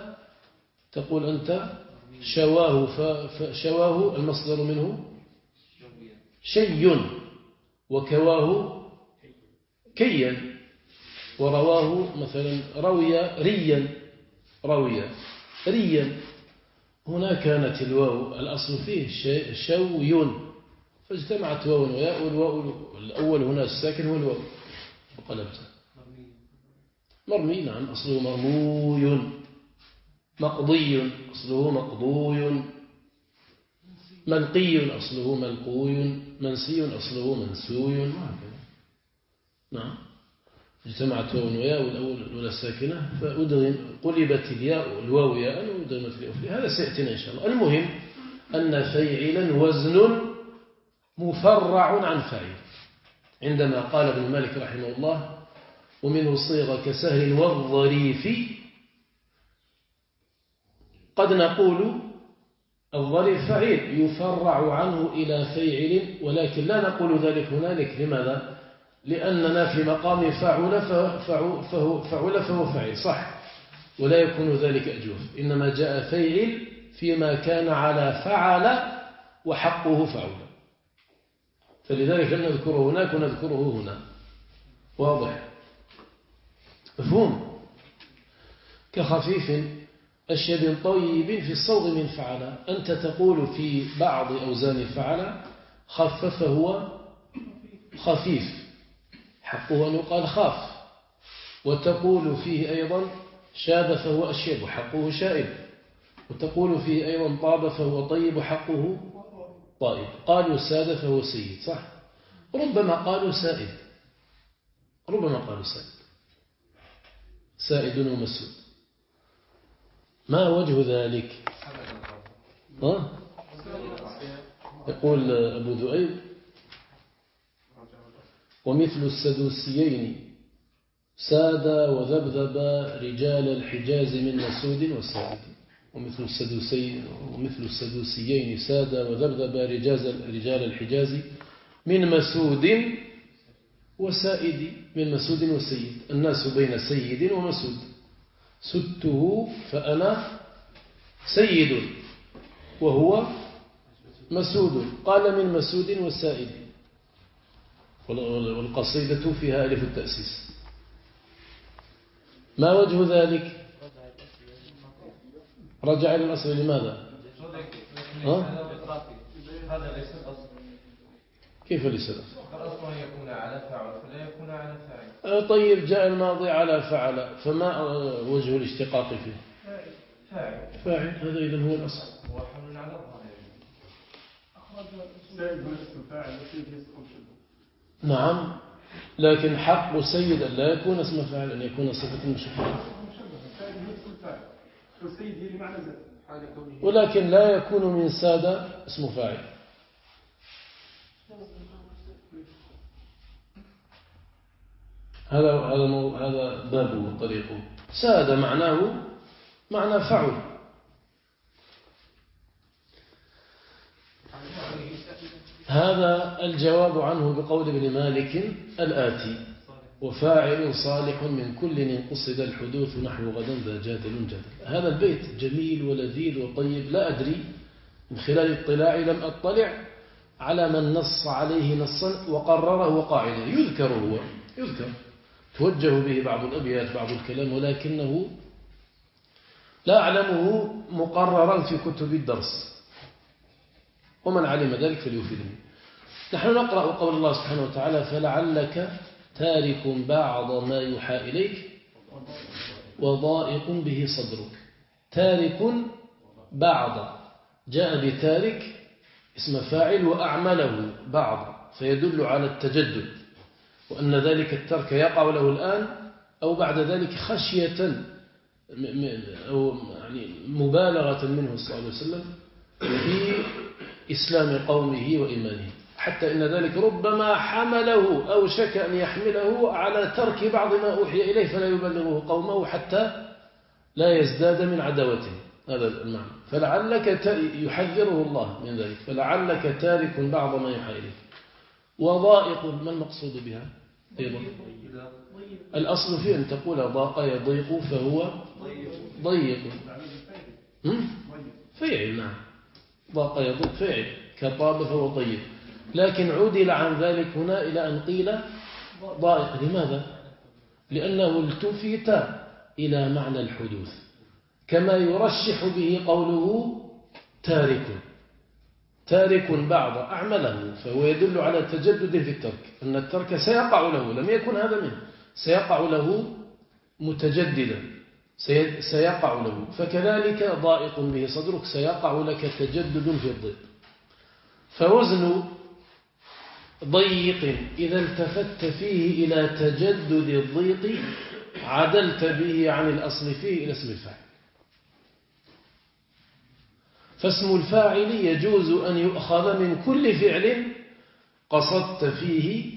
أنت شواه، فشواه المصدر منه شي، وكواه كيا، ورواه مثلا روي ريا. هنا كانت الواو الأصل فيه شوي، فاجتمعت واو وياء، والواو الأول هنا الساكن هو الواو وقلبته مرمي. نعم أصله مرموي. مقضي أصله مقضوي. ملقي أصله ملقوي. منسي أصله منسوي. نعم اجتمعت واو وياء والأول الساكنة قلبت الياء الواو ياء وأدغمت الياء فيها. هذا سيأتينا إن شاء الله. المهم أن فيعلا وزن مفرع عن فاعل. عندما قال ابن مالك رحمه الله ومنه صيغة كسهل والظريف، قد نقول الظريف فعيل يفرع عنه إلى فيعل، ولكن لا نقول ذلك هنالك. لماذا؟ لأننا في مقام فعل فهو فعيل صح، ولا يكون ذلك أجوف. إنما جاء فيعل فيما كان على فعل وحقه فعل، فلذلك لم نذكره هناك ونذكره هنا. واضح؟ مفهوم؟ كخفيف أشيب طيب في الصوغ من فعل. أنت تقول في بعض أوزان فعل خفف هو خفيف، حقه أن يقال خاف. وتقول فيه أيضا شاب فهو أشيب حقه شائب. وتقول فيه أيضا طاب فهو طيب حقه طائب. قالوا ساد فهو سيد صح. ربما قالوا سائد، ربما قالوا سائد ومسود. ما وجه ذلك؟ يقول أبو ذؤيب ومثل السدوسيين ساد وذبذب رجال الحجاز من مسود وسائد. ومثل السدوسيين ساد وذبذب رجال الحجاز من مسود وسائد. من مسود وسيد، الناس بين سيد ومسود. سدته فأنا سيد وهو مسود. قال من مسود وسائد. والقصيدة فيها ألف التأسيس. ما وجه ذلك؟ رجع إلى الأصل. لماذا؟ هذا ليس الأصل. كيف ليس الأصل؟ الأصل أن يكون على فعل فلا يكون على فاعل. طيب جاء الماضي على فعل، فما وجه الاشتقاق فيه؟ فاعل. هذا إذن هو الأصل. هو حمل على الظاهر. نعم، لكن حق سيد أن لا يكون اسم فاعل، أن يكون صفة مشبهة. ولكن لا يكون من سادة اسم فاعل. هذا بابه وطريقه. سادة معناه معنى فعل. هذا الجواب عنه بقول ابن مالك الآتي: وفاعل صالح من كل قصد الحدوث نحو غدا ذا جادل. هذا البيت جميل ولذيذ وطيب. لا أدري، من خلال اطلاعي لم أطلع على من نص عليه نصا وقرره قاعدة. يذكر هو توجه به بعض الأبيات بعض الكلام، ولكنه لا أعلمه مقررا في كتب الدرس، ومن علم ذلك فليفيدني. نحن نقرأ قول الله سبحانه وتعالى: فلعلك تارك بعض ما يوحى إليك وضائق به صدرك. تارك بعض، جاء بتارك اسم فاعل وأعمله بعض، فيدل على التجدد، وأن ذلك الترك يقع له الآن أو بعد ذلك خشية أو يعني مبالغة منه صلى الله عليه وسلم في إسلام قومه وإيمانه، حتى إن ذلك ربما حمله أو شك أن يحمله على ترك بعض ما أوحي إليه فلا يبلغه قومه حتى لا يزداد من عداوته. هذا المعنى. فلعلك يحذره الله من ذلك. فلعلك تارك بعض ما يوحى إليك. وضائق، ما المقصود بها أيضا؟ الأصل في أن تقول ضاق يضيق فهو ضيق. فيعل. نعم، ضاق يضيق فيعل، كطاب فهو ضيق. لكن عدل عن ذلك هنا إلى أن قيل ضائق. لماذا؟ لأنه التفت إلى معنى الحدوث، كما يرشح به قوله تارك بعض أعمله، فهو يدل على تجدد في الترك، أن الترك سيقع له، لم يكن هذا منه، سيقع له متجددا، سيقع له. فكذلك ضائق به صدرك، سيقع لك تجدد في الضيق. فوزن ضيق إذا التفت فيه إلى تجدد الضيق عدلت به عن الأصل فيه إلى اسم الفاعل. فاسم الفاعل يجوز أن يؤخذ من كل فعل قصدت فيه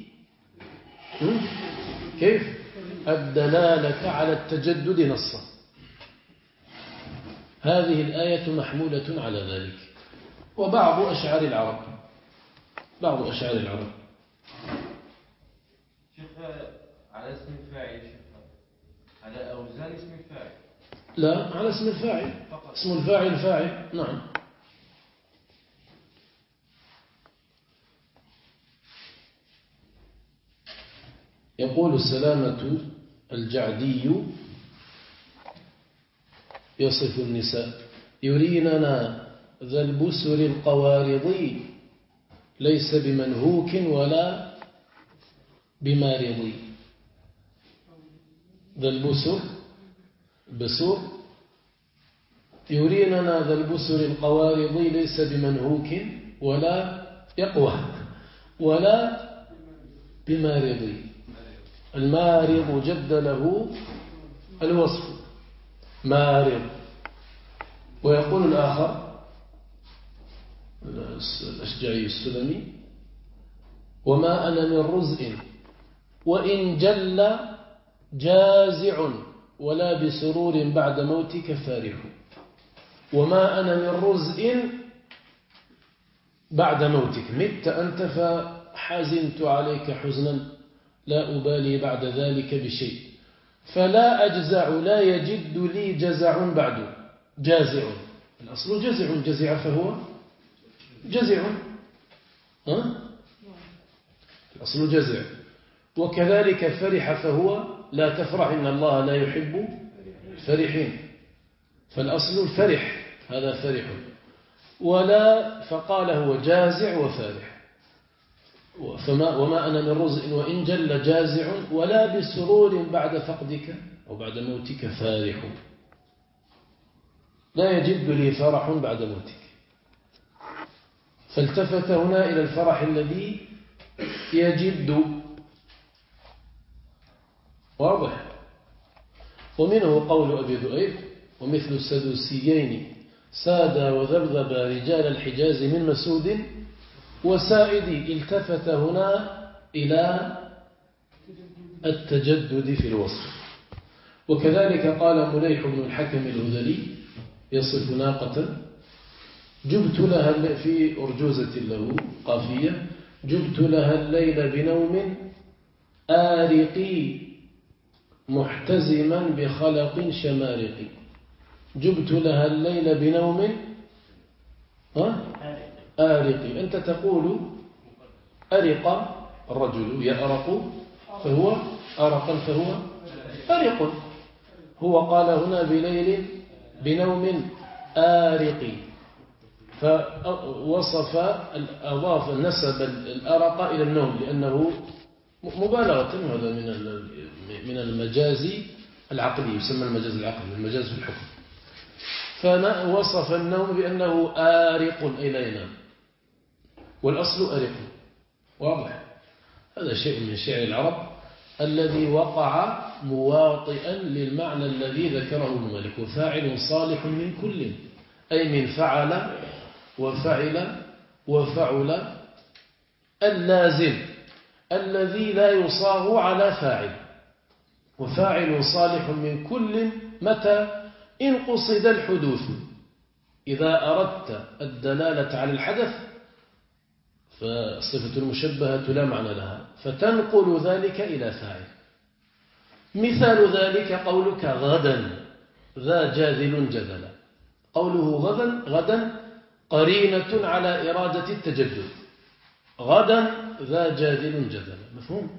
كيف؟ الدلالة على التجدد نصا. هذه الآية محمولة على ذلك. وبعض أشعار العرب شيخ على اسم الفاعل، على أوزان اسم الفاعل، لا على اسم الفاعل. اسم الفاعل فاعل. نعم. يقول سلامة الجعدي يصف النساء: يريننا ذا البسر القوارضي ليس بمنهوك ولا بمارضي. ذا البسر بسور يريننا ذا البسر القوارض ليس بمنهوك ولا يقوى ولا بمارض. المارض جد له الوصف مارض. ويقول الآخر الأشجعي السلمي وما أنا من رزء وإن جل جازع ولا بسرور بعد موتك فارح. وما أنا من رزء بعد موتك مت أنت فحزنت عليك حزنا لا أبالي بعد ذلك بشيء فلا أجزع لا يجد لي جزع بعد. جازع الأصل جزع فهو جزع الأصل جزع. وكذلك فرح فهو لا تفرح إن الله لا يحب الفرحين فالأصل الفرح هذا فرح. ولا فقال هو جازع وفارح. وما أنا من رزء وإن جل جازع ولا بسرور بعد فقدك أو بعد موتك فارح. لا يجد لي فرح بعد موتك. فالتفت هنا إلى الفرح الذي يجد واضح. ومنه قول أبي ذؤيب ومثل السدوسيين سادا وذبذب رجال الحجاز من مسود وسائد. التفت هنا إلى التجدد في الوصف. وكذلك قال مليح بن الحكم الهذلي يصف ناقة جبت لها في أرجوزة له قافية جبت لها الليل بنوم آرقي محتزما بخلق شمارقي. جبت لها الليل بنوم آرقي. أنت تقول أرق الرجل يأرق فهو أرقا فهو أرق. هو قال هنا بليل بنوم آرقي فوصف أضاف نسب الأرق إلى النوم لأنه مبالغة. هذا من المجاز العقلي يسمى المجاز العقلي المجاز في الحكم. فوصف النوم بأنه آرق أي لا ينام والأصل أرق. واضح. هذا شيء من شعر العرب الذي وقع مواطئا للمعنى الذي ذكره ابن مالك. وفاعل صالح من كل أي من فعل وفعل وفعل اللازم الذي لا يصاغ على فاعل. وفاعل صالح من كل متى إن قصد الحدوث. إذا أردت الدلالة على الحدث فالصفة المشبهة لا معنى لها فتنقل ذلك إلى فاعل. مثال ذلك قولك غدا ذا جاذل جذلا. قوله غدا قرينة على إرادة التجدد. غدا ذا جاذل جذلا مفهوم.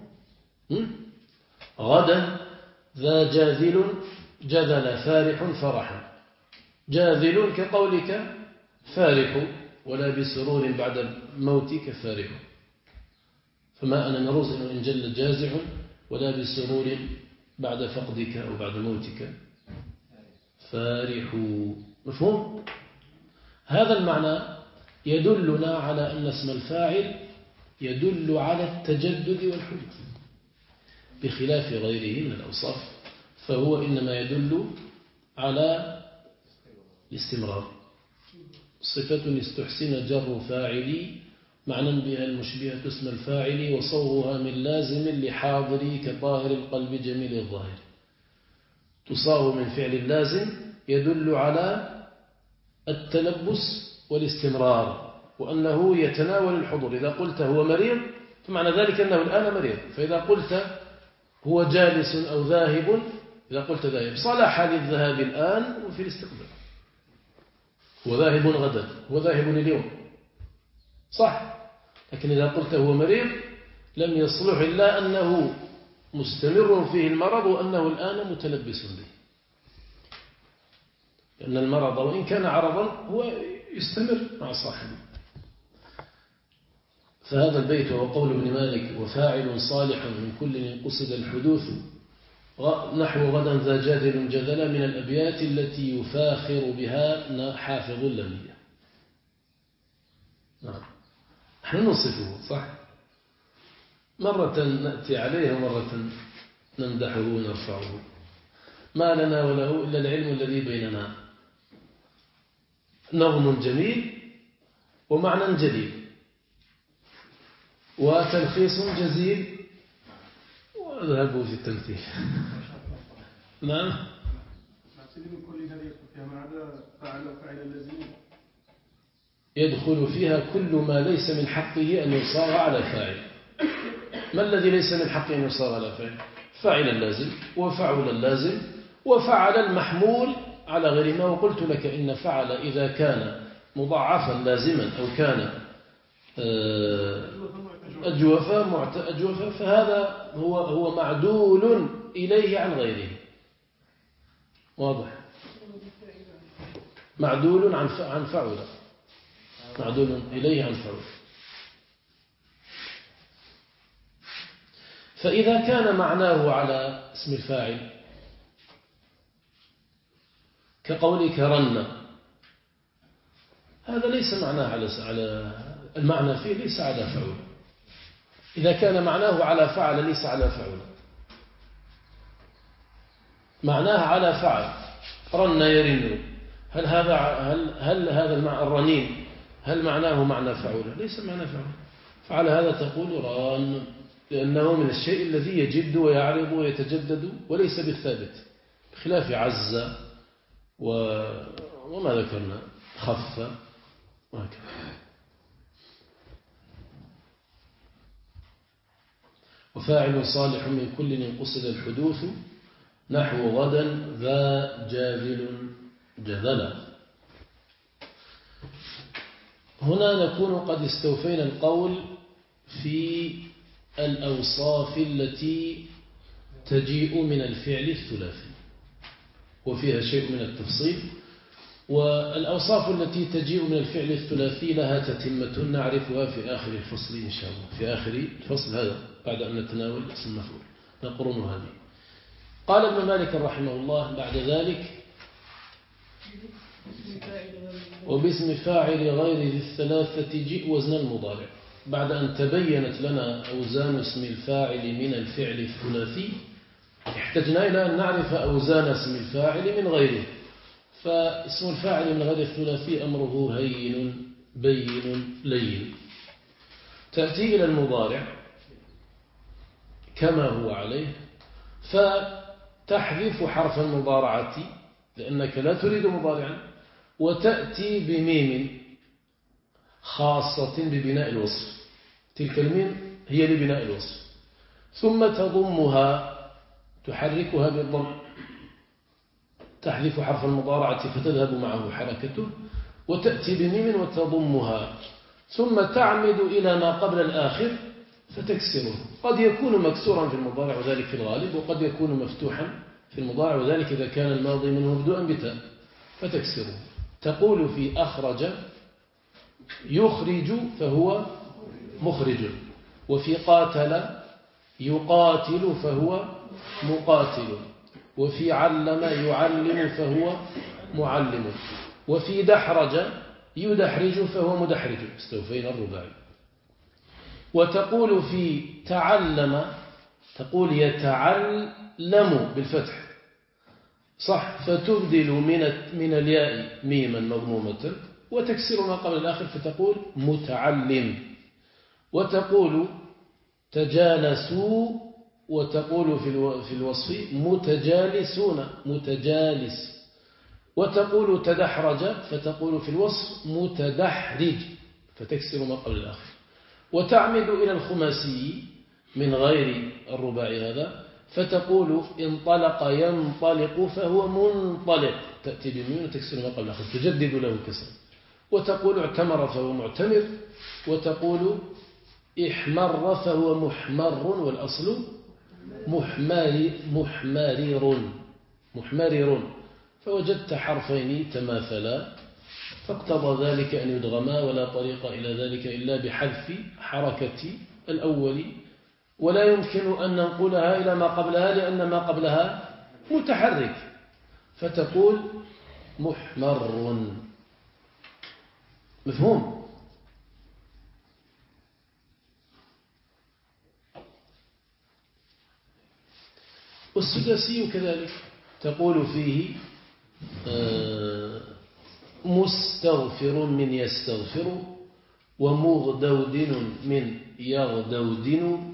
غدا ذا جاذل جذل فارح فرحا. جاذل كقولك فارح ولا بسرور بعد موتك فارح. فما أنا من رزء إن جل جازع ولا بسرور بعد فقدك أو بعد موتك فارح. مفهوم. هذا المعنى يدلنا على أن اسم الفاعل يدل على التجدد والحدوث بخلاف غيره من الأوصاف فهو إنما يدل على الاستمرار. صفة استحسن جر فاعلي معنى بها المشبهة اسم الفاعل وصوغها من لازم لحاضري كطاهر القلب جميل الظاهر. تصاغ من فعل اللازم يدل على التلبس والاستمرار وأنه يتناول الحضور. إذا قلت هو مريض فمعنى ذلك أنه الآن مريض. فإذا قلت هو جالس أو ذاهب إذا قلت ذاهب صلح للذهاب الآن وفي الاستقبال. هو ذاهب غدا هو ذاهب اليوم صح. لكن إذا قلت هو مريض لم يصلح إلا أنه مستمر فيه المرض وأنه الآن متلبس به. لأن المرض وإن كان عرضا هو يستمر مع صاحبه. فهذا البيت هو قول ابن مالك وفاعل صالح من كل قصد الحدوث نحو غدا ذا جادل جدلا من الأبيات التي يفاخر بها حافظ اللمية. نعم، نحن نصفه صح، مرة نأتي عليه ومرة نمدحه ونرفعه. ما لنا وله إلا العلم الذي بيننا، نظم جميل ومعنى جديد وتلخيص جزيل وذهبوا في التمثيل. نعم. يدخل فيها كل ما ليس من حقه أن يصاغ على فاعل. ما الذي ليس من حقه أن يصاغ على فاعل؟ فاعل اللازم وفعل اللازم وفعل المحمول على غير ما. وقلت لك إن فعل إذا كان مضاعفا لازما أو كان أجوفا فهذا هو معدول إليه عن غيره. واضح؟ معدول عن فعل، معدول إليه عن فعل. فإذا كان معناه على اسم الفاعل كقولك رن، هذا ليس معناه على المعنى فيه ليس على فعل. إذا كان معناه على فعل ليس على فعل، معناه على فعل، رن يرن، هل هذا المعنى الرنين هل معناه معنى فعل؟ ليس معنى فعل. فعلى هذا تقول ران، لأنه من الشيء الذي يجد ويعرض ويتجدد وليس بالثابت، بخلاف عز وما ذكرنا خف وهكذا. وفاعل صالح من كل إن قصد الحدوث نحو غدا ذا جاذل جذلا. هنا نكون قد استوفينا القول في الأوصاف التي تجيء من الفعل الثلاثي، وفيها شيء من التفصيل. والأوصاف التي تجيء من الفعل الثلاثي لها تتمة نعرفها في آخر الفصل إن شاء الله، في آخر الفصل هذا بعد أن نتناول اسم المفعول نقرن هذه. قال ابن مالك رحمه الله بعد ذلك: وباسم فاعل غير ذي الثلاثة جئ وزن المضارع. بعد أن تبينت لنا أوزان اسم الفاعل من الفعل الثلاثي احتجنا إلى أن نعرف أوزان اسم الفاعل من غيره. فاسم الفاعل من غير الثلاثي أمره هين بين لين. تأتي إلى المضارع كما هو عليه فتحذف حرف المضارعة لأنك لا تريد مضارعا، وتأتي بميم خاصة ببناء الوصف، تلك الميم هي لبناء الوصف، ثم تضمها تحركها بالضم، تحذف حرف المضارعة فتذهب معه حركته، وتأتي بميم وتضمها، ثم تعمد إلى ما قبل الآخر فتكسره. قد يكون مكسورا في المضارع وذلك في الغالب، وقد يكون مفتوحا في المضارع وذلك إذا كان الماضي منه مبدوءا بتاء فتكسره. تقول في أخرج يخرج فهو مخرج، وفي قاتل يقاتل فهو مقاتل، وفي علم يعلم فهو معلم، وفي دحرج يدحرج فهو مدحرج. استوفينا الرباعي. وتقول في تعلم تقول يتعلم بالفتح صح، فتبدل من الياء ميما مضمومة وتكسر ما قبل الآخر فتقول متعلم. وتقول تجالسوا، وتقول في الوصف متجالسون متجالس. وتقول تدحرج فتقول في الوصف متدحرج فتكسر ما قبل الآخر. وتعمد إلى الخماسي من غير الرباعي هذا فتقول انطلق ينطلق فهو منطلق، تأتي بميم وتكسر ما قبل الآخر تجدد له كسر. وتقول اعتمر فهو معتمر. وتقول احمر فهو محمر، والأصل محمرر. فوجدت حرفين تماثلا فاقتضى ذلك أن يدغما، ولا طريق إلى ذلك إلا بحذف حركة الأول ولا يمكن أن ننقلها إلى ما قبلها لأن ما قبلها متحرك، فتقول محمر. مفهوم؟ والسداسي كذلك تقول فيه مستغفر من يستغفر، ومغدودن من يغدودن،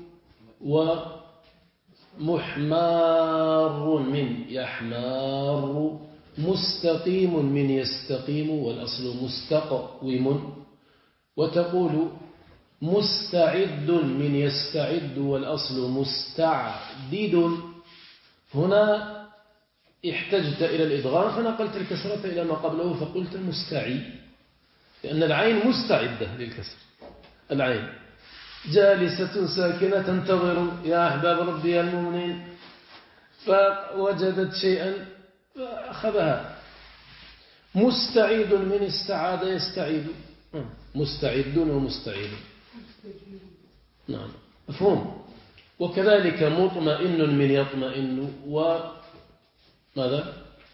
ومحمار من يحمار، مستقيم من يستقيم والأصل مستقوم، وتقول مستعد من يستعد والأصل مستعدد. هنا احتجت إلى الإدغام فنقلت الكسرة إلى ما قبله فقلت مستعي، لأن العين مستعدة للكسر. العين جالسة ساكنة تنتظر يا أحباب ربي المؤمنين، فوجدت شيئا فأخذها. مستعيد من استعاد يستعيد، مستعد ومستعيد. نعم مفهوم. وكذلك مطمئن من يطمئن، وماذا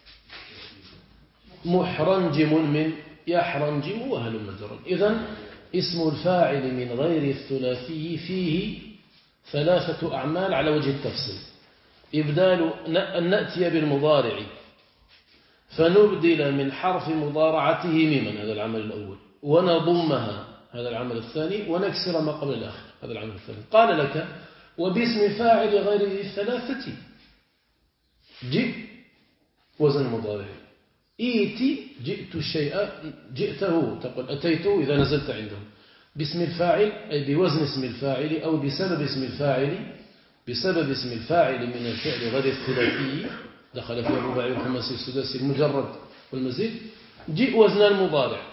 محرنجم من يحرنجم، وهل مجرا. إذن اسم الفاعل من غير الثلاثي فيه ثلاثة أعمال على وجه التفصيل. إبدال أن نأتي بالمضارع فنبدل من حرف مضارعته ميما، هذا العمل الأول، ونضمها، هذا العمل الثاني، ونكسر ما قبل الآخر، هذا العمل الثالث. قال لك وباسم فاعل غير الثلاثة جئ وزن مضارع، إيتي جئت الشيء جئته، تقول أتيته إذا نزلت عنده. باسم الفاعل أي بوزن اسم الفاعل أو بسبب اسم الفاعل، بسبب اسم الفاعل من الفعل غير الثلاثي دخل فيه الرباعي والخماسي السداسي المجرد والمزيد. جئ وزن المضارع،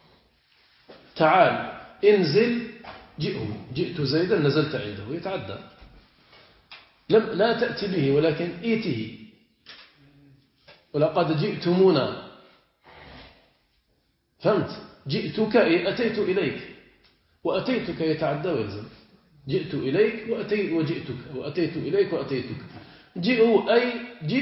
تعال انزل جئه، جئت زيدا نزلت عنده، يتعدى. لا تأتي به ولكن إيته. ولقد جئتمونا، فهمت؟ جئتك أتيت إليك، وأتيتك يتعدى ويلزم. جئت إليك وجئتك، وأتيت إليك وأتيتك. جئوا أي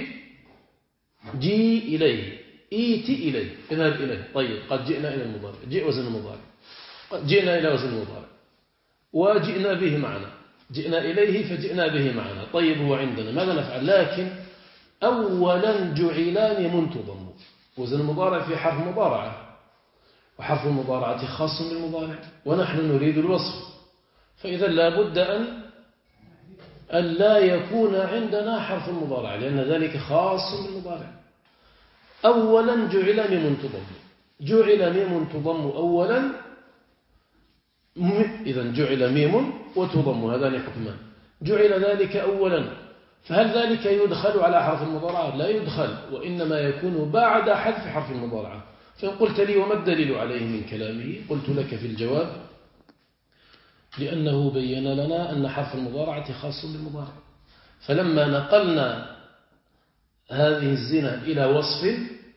جي إليه، إيتي إليه، اذهب إليه. طيب قد جئنا إلى المضارع، جئ وزن المضارع، جئنا إلى وزن المضارع، وجئنا به معنا، جئنا إليه فجئنا به معنا. طيب هو عندنا ماذا نفعل؟ لكن أولا جعلان منتظم. وزن المضارع في حرف مضارعة، وحرف المضارعة خاص بالمضارع، ونحن نريد الوصف، فإذا لا بد أن لا يكون عندنا حرف المضارع، لأن ذلك خاص بالمضارع. أولا جعل ميم تضم، جعل ميم تضم أولا، إذن جعل ميم وتضم، هذان حكمان. جعل ذلك أولا، فهل ذلك يدخل على حرف المضارعة؟ لا يدخل، وإنما يكون بعد حذف حرف المضارعة. فإن قلت لي وما الدليل عليه من كلامه؟ قلت لك في الجواب لأنه بين لنا أن حرف المضارعة خاص بالمضارع، فلما نقلنا هذه الزنا إلى وصف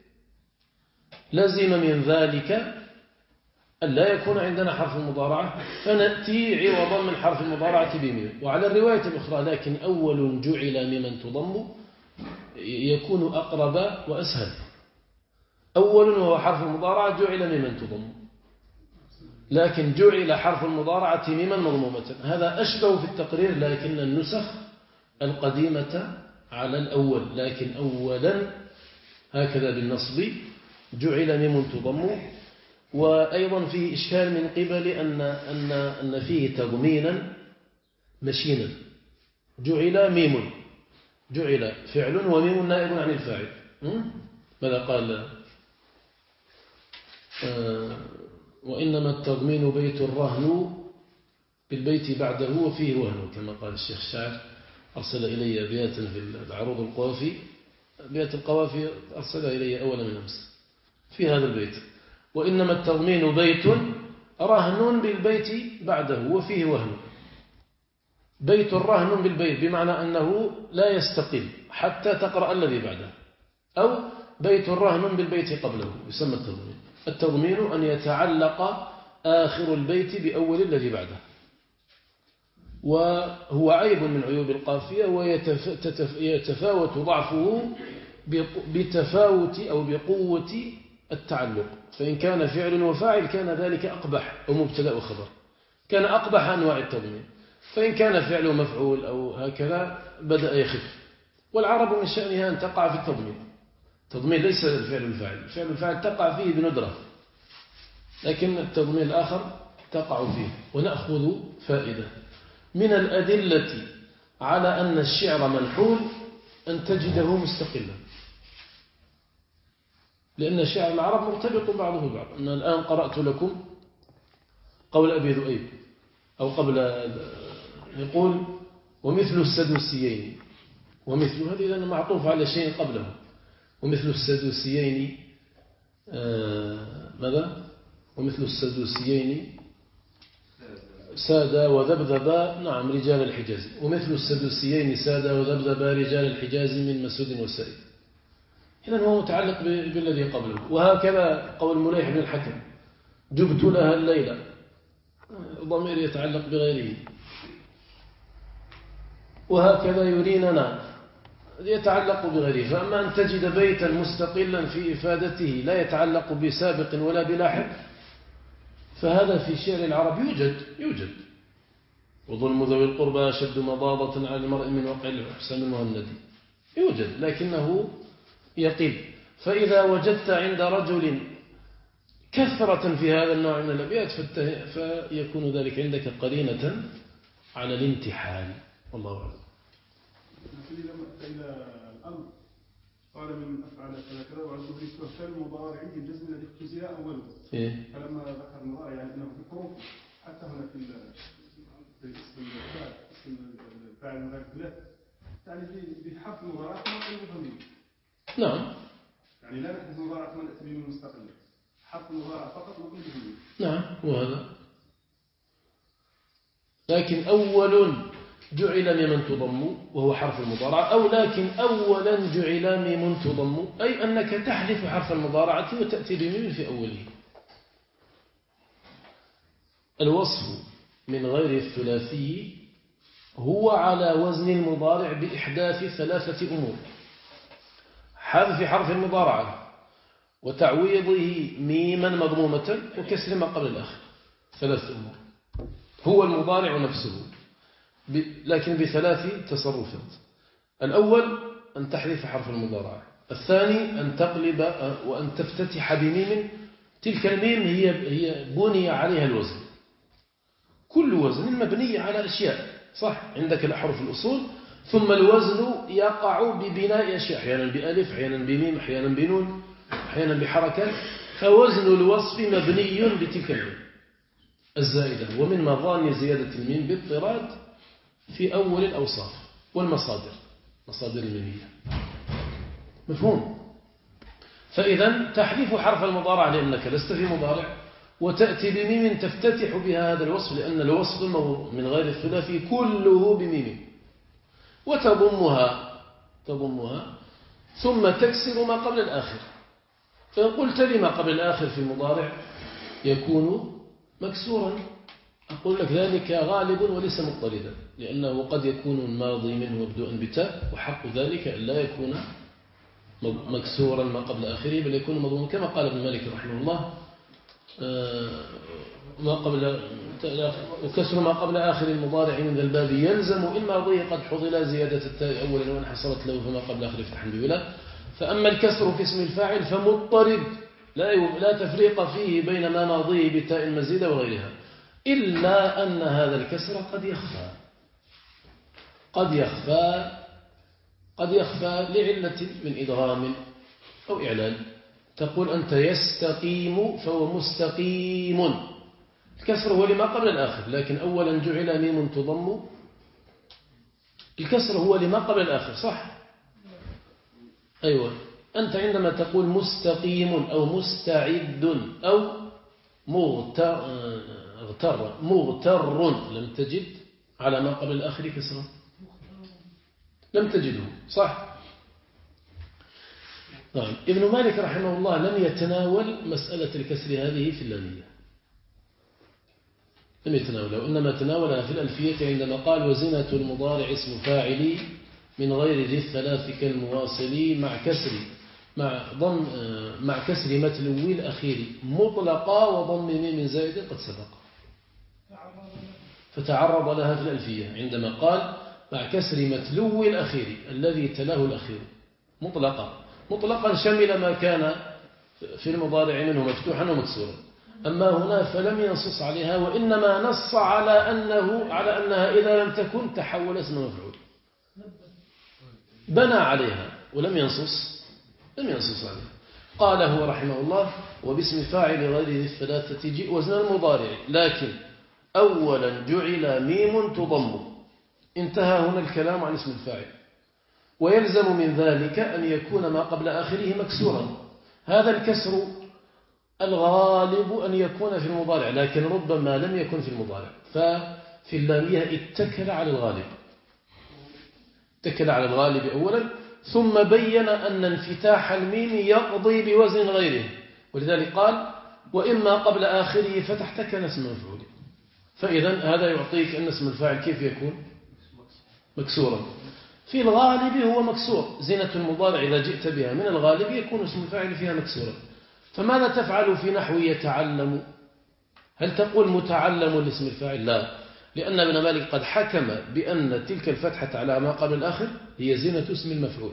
لزم من ذلك أن لا يكون عندنا حرف المضارعة، فنأتي عوضا من حرف المضارعة بميم. وعلى الرواية الأخرى لكن أول جعل ممن تضم يكون أقرب وأسهل. أول وهو حرف المضارعة جعل ممن تضم، لكن جعل حرف المضارعة ممن مضمومة، هذا أشبه في التقرير، لكن النسخ القديمة على الأول. لكن أولا هكذا بالنصب جعل ممن تضم. وأيضا فيه إشكال من قبل أن فيه تضمينا مشينا. جعل ميم، جعل فعل وميم نائب عن الفاعل. ماذا قال؟ وإنما التضمين بيت الرهن بالبيت بعده وفيه وهن، كما قال الشيخ الشاعر. أرسل إلي أبيات في العروض القوافي، أبيات القوافي أرسلها إلي أول من أمس في هذا البيت. وإنما التضمين بيت رهن بالبيت بعده وفيه وهن. بيت الرهن بالبيت بمعنى أنه لا يستقل حتى تقرأ الذي بعده، أو بيت الرهن بالبيت قبله يسمى التضمين. التضمين أن يتعلق آخر البيت بأول الذي بعده. وهو عيب من عيوب القافية، ويتفاوت ضعفه بتفاوت أو بقوة التعلق. فإن كان فعل وفاعل كان ذلك أقبح، أو مبتدأ وخبر كان أقبح أنواع التضمين. فإن كان فعل ومفعول أو هكذا بدأ يخف. والعرب من شأنها أن تقع في التضمين. التضمين ليس الفعل الفاعل، الفعل الفاعل تقع فيه بندرة، لكن التضمين الآخر تقع فيه. ونأخذ فائدة من الأدلة على أن الشعر منحول أن تجده مستقلا، لأن شعر العرب مرتبط بعضه بعض. أنا الآن قرأت لكم قول أبي ذؤيب، أو قبل يقول ومثل السدوسيين، ومثل هذه لأنه معطوف على شيء قبله. ومثل السدوسيين ماذا؟ ومثل السدوسيين سادة وذبذبا، نعم، رجال الحجاز. ومثل السدوسيين سادة وذبذبا رجال الحجاز من مسود وسائد. إذن هو متعلق بالذي قبله. وهكذا قول مليح بن الحكم جبت لها الليلة، ضمير يتعلق بغيره. وهكذا يريننا يتعلق بغيره. فأما أن تجد بيتا مستقلا في إفادته لا يتعلق بسابق ولا بلاحق، فهذا في شعر العرب يوجد. وظلم ذوي القربى أشد مضاضة على المرء من وقع الحسن المهند، يوجد لكنه يقل. فإذا وجدت عند رجل كثرة في هذا النوع من الأبيات فيكون ذلك عندك قرينة على الامتحان. والله أعلم. لما أتى إلى الأمر قال من أفعل كذا وعزه استهفال المضارع الجزم الذي اختزل أوله. فلما ذكر المضارع يعني أنه في الحروف حتى هنا في اسم الفاعل المضارع يعني بحرف المضارع ما يفهمين. نعم. يعني لا نحدث المضارع كما نأتي به مستقلا، حرف المضارع فقط نقول به. نعم، وهذا لكن أول جعل ممن تضم وهو حرف المضارعة، أو لكن أولا جعل ممن تضم، أي أنك تحذف حرف المضارعة وتأتي بميم في أوله. الوصف من غير الثلاثي هو على وزن المضارع بإحداث 3 أمور: حذف حرف المضارعة، وتعويضه ميما مضمومة، وكسر ما قبل الآخر. 3 أمور. هو المضارع نفسه لكن ب3 تصرفات. الأول أن تحذف حرف المضارعة، الثاني أن تقلب وأن تفتتح بميم. تلك الميم هي بني عليها الوزن. كل وزن مبني على أشياء، صح؟ عندك الأحرف الأصول، ثم الوزن يقع ببناء أشياء، أحيانا بألف، أحيانا بميم، أحيانا بنون، أحيانا بحركات. فوزن الوصف مبني بتلك الميم الزائدة. ومن مظان زيادة الميم باضطراد في أول الأوصاف والمصادر، مصادر الميمية. مفهوم؟ فإذا تحذف حرف المضارع لأنك لست في مضارع، وتأتي بميم تفتتح بها هذا الوصف، لأن الوصف من غير الثلاثي كله بميم، وتضمها ثم تكسر ما قبل الآخر. فإن قلت لي ما قبل الآخر في المضارع يكون مكسورا، أقول لك ذلك غالب وليس مضطردا، لأنه قد يكون الماضي منه مبدوءا بتاء، وحق ذلك أن لا يكون مكسورا ما قبل آخره، بل يكون مضموما، كما قال ابن مالك رحمه الله وكسر ما قبل آخر المضارع من ذا الباب يلزم إن ماضيه قد حضل زيادة التاء أولا وإن حصلت له فما قبل آخر افتحا بولا. فأما الكسر في اسم الفاعل فمضطرد، لا تفريق فيه بين ما ماضيه بتاء مزيدة وغيرها، إلا أن هذا الكسر قد يخفى لعلة من إدغام أو إعلان. تقول أنت يستقيم فهو مستقيم، الكسر هو لما قبل الآخر، لكن أولا جعل ميم تضم، الكسر هو لما قبل الآخر، صح؟ أيوة. أنت عندما تقول مستقيم أو مستعد أو مغتر لم تجد على ما قبل الآخر كسرا، لم تجده، صح؟ نعم. ابن مالك رحمه الله لم يتناول مسألة الكسر هذه في اللامية، لم يتناولها، وإنما تناولها في الألفية عندما قال وزنة المضارع اسم فاعل من غير ذي الثلاث كالمواصل مع كسر متلو الأخير مطلقا وضم ميم زائد قد سبق، فتعرض لها في الألفية عندما قال مع كسر متلو الأخير الذي تلاه الأخير مطلقا شمل ما كان في المضارع منه مفتوحا ومكسورا. أما هنا فلم ينصص عليها، وإنما نص على أنها إذا لم تكن تحول اسم مفعول، بنى عليها ولم ينصص عليها. قال هو رحمه الله وباسم فاعل غير ذي الثلاثة جيء وزن المضارع لكن أولا جعل ميم تضم. انتهى هنا الكلام عن اسم الفاعل، ويلزم من ذلك أن يكون ما قبل آخره مكسورا. هذا الكسر الغالب أن يكون في المضارع، لكن ربما لم يكن في المضارع، ففي اللامية اتكل على الغالب أولا، ثم بين أن انفتاح الميم يقضي بوزن غيره، ولذلك قال وإما قبل آخره فتحت كان اسم مفعول. فإذا هذا يعطيك أن اسم الفاعل كيف يكون مكسورا. في الغالب هو مكسور، زينة المضارع إذا جئت بها من الغالب يكون اسم الفاعل فيها مكسورا. فماذا تفعل في نحو يتعلم؟ هل تقول متعلم لاسم الفاعل؟ لا، لأن ابن مالك قد حكم بأن تلك الفتحة على ما قبل الآخر هي زينة اسم المفعول،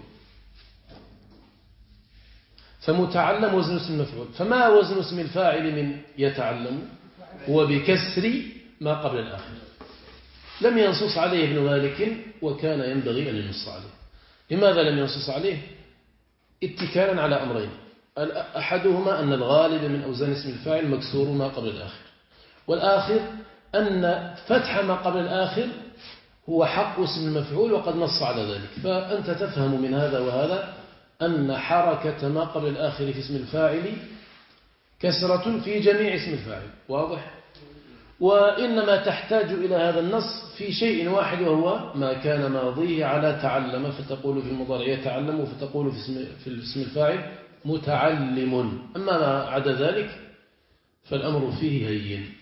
فمتعلم وزن اسم المفعول. فما وزن اسم الفاعل من يتعلم؟ هو بكسر ما قبل الآخر. لم ينصص عليه ابن مالك، وكان ينبغي أن ينص عليه. لماذا لم ينصص عليه؟ اتكالا على أمرين: أحدهما أن الغالب من أوزان اسم الفاعل مكسور ما قبل الآخر، والآخر أن فتح ما قبل الآخر هو حق اسم المفعول، وقد نص على ذلك. فأنت تفهم من هذا وهذا أن حركة ما قبل الآخر في اسم الفاعل كسرة في جميع اسم الفاعل، واضح؟ وإنما تحتاج إلى هذا النص في شيء واحد، وهو ما كان ماضيه على تعلم، فتقول في المضارع يتعلم، فتقول في الاسم الفاعل متعلم. أما ما عدا ذلك فالأمر فيه هين.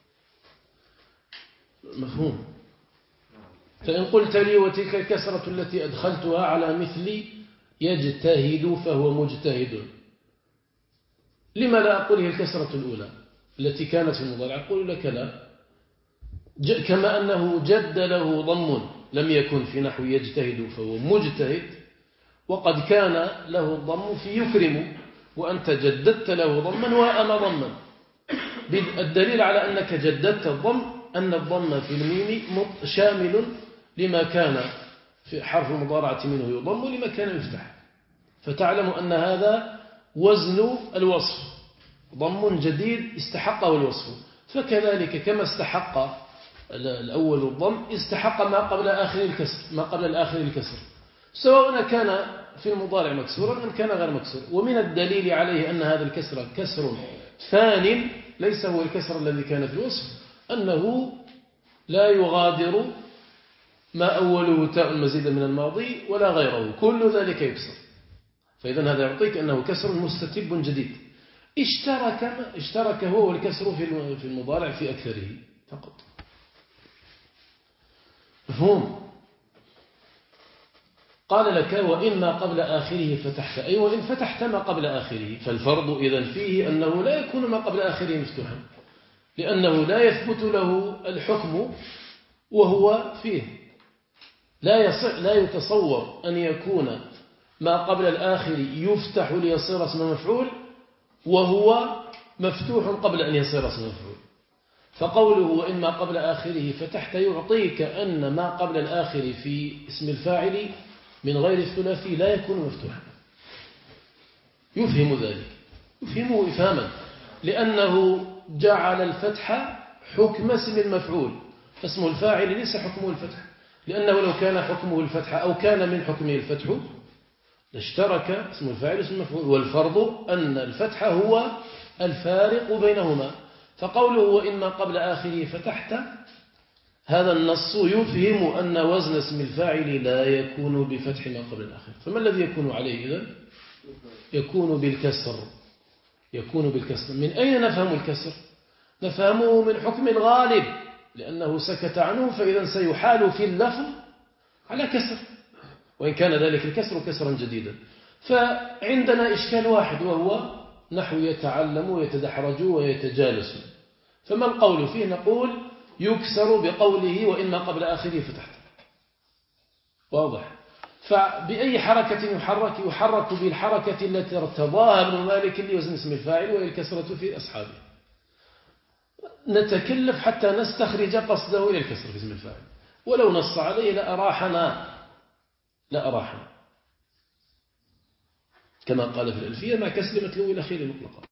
مفهوم؟ فإن قلت لي وتلك الكسرة التي أدخلتها على مثل يجتهد فهو مجتهد، لما لا أقول هي الكسرة الأولى التي كانت في المضارع؟ أقول لك لا، كما أنه جد له ضم لم يكن في نحو يجتهد فهو مجتهد، وقد كان له الضم في يكرم، وأنت جددت له ضما وأنا ضما. الدليل على أنك جددت الضم أن الضم في الميم شامل لما كان في حرف المضارعة منه يضم لما كان يفتح، فتعلم أن هذا وزن الوصف، ضم جديد استحقه الوصف. فكذلك كما استحق الأول الضم استحق ما قبل الآخر الكسر، سواء كان في المضارع مكسورا أم كان غير مكسور. ومن الدليل عليه أن هذا الكسر كسر ثان ليس هو الكسر الذي كان في الوصف، أنه لا يغادر ما أوله تاء مزيدا من الماضي ولا غيره، كل ذلك يكسر. فإذا هذا يعطيك أنه كسر مستتب جديد، اشترك هو والكسر في المضارع في أكثره فقط. مفهوم؟ قال لك وإما قبل آخره فتحت، أي وإن فتحت ما قبل آخره، فالفرض إذن فيه أنه لا يكون ما قبل آخره مفتوحا، لأنه لا يثبت له الحكم وهو فيه. لا يتصور أن يكون ما قبل الآخر يفتح ليصير اسم مفعول وهو مفتوح قبل أن يصير اسم مفعول. فقوله وإما قبل آخره فتحت يعطيك أن ما قبل الآخر في اسم الفاعل من غير الثلاثي لا يكون مفتوحا. يفهم ذلك، يفهمه إفهاما، لأنه جعل الفتح حكم اسم المفعول، فاسم الفاعل ليس حكمه الفتح، لأنه لو كان حكمه الفتح أو كان من حكمه الفتح لاشترك اسم الفاعل اسم المفعول، والفرض أن الفتح هو الفارق بينهما. فقوله وإما قبل آخره فتحت، هذا النص يفهم أن وزن اسم الفاعل لا يكون بفتح ما قبل الآخر. فما الذي يكون عليه إذن؟ يكون بالكسر. من أين نفهم الكسر؟ نفهمه من حكم الغالب لأنه سكت عنه، فإذا سيحال في اللفظ على كسر، وإن كان ذلك الكسر كسرا جديدا. فعندنا إشكال واحد، وهو نحو يتعلم ويتدحرج ويتجالس. فما القول فيه؟ نقول يكسر بقوله وإما قبل آخره فتحت. واضح؟ فبأي حركة يحرك بالحركة التي ارتضاها ابن مالك لوزن اسم الفاعل، وهي الكسرة في أصحابه. نتكلف حتى نستخرج قصده إلى الكسر في اسم الفاعل، ولو نص عليه لأراحنا كما قال في الألفية: ما كسل متلو إلى خير مطلقا.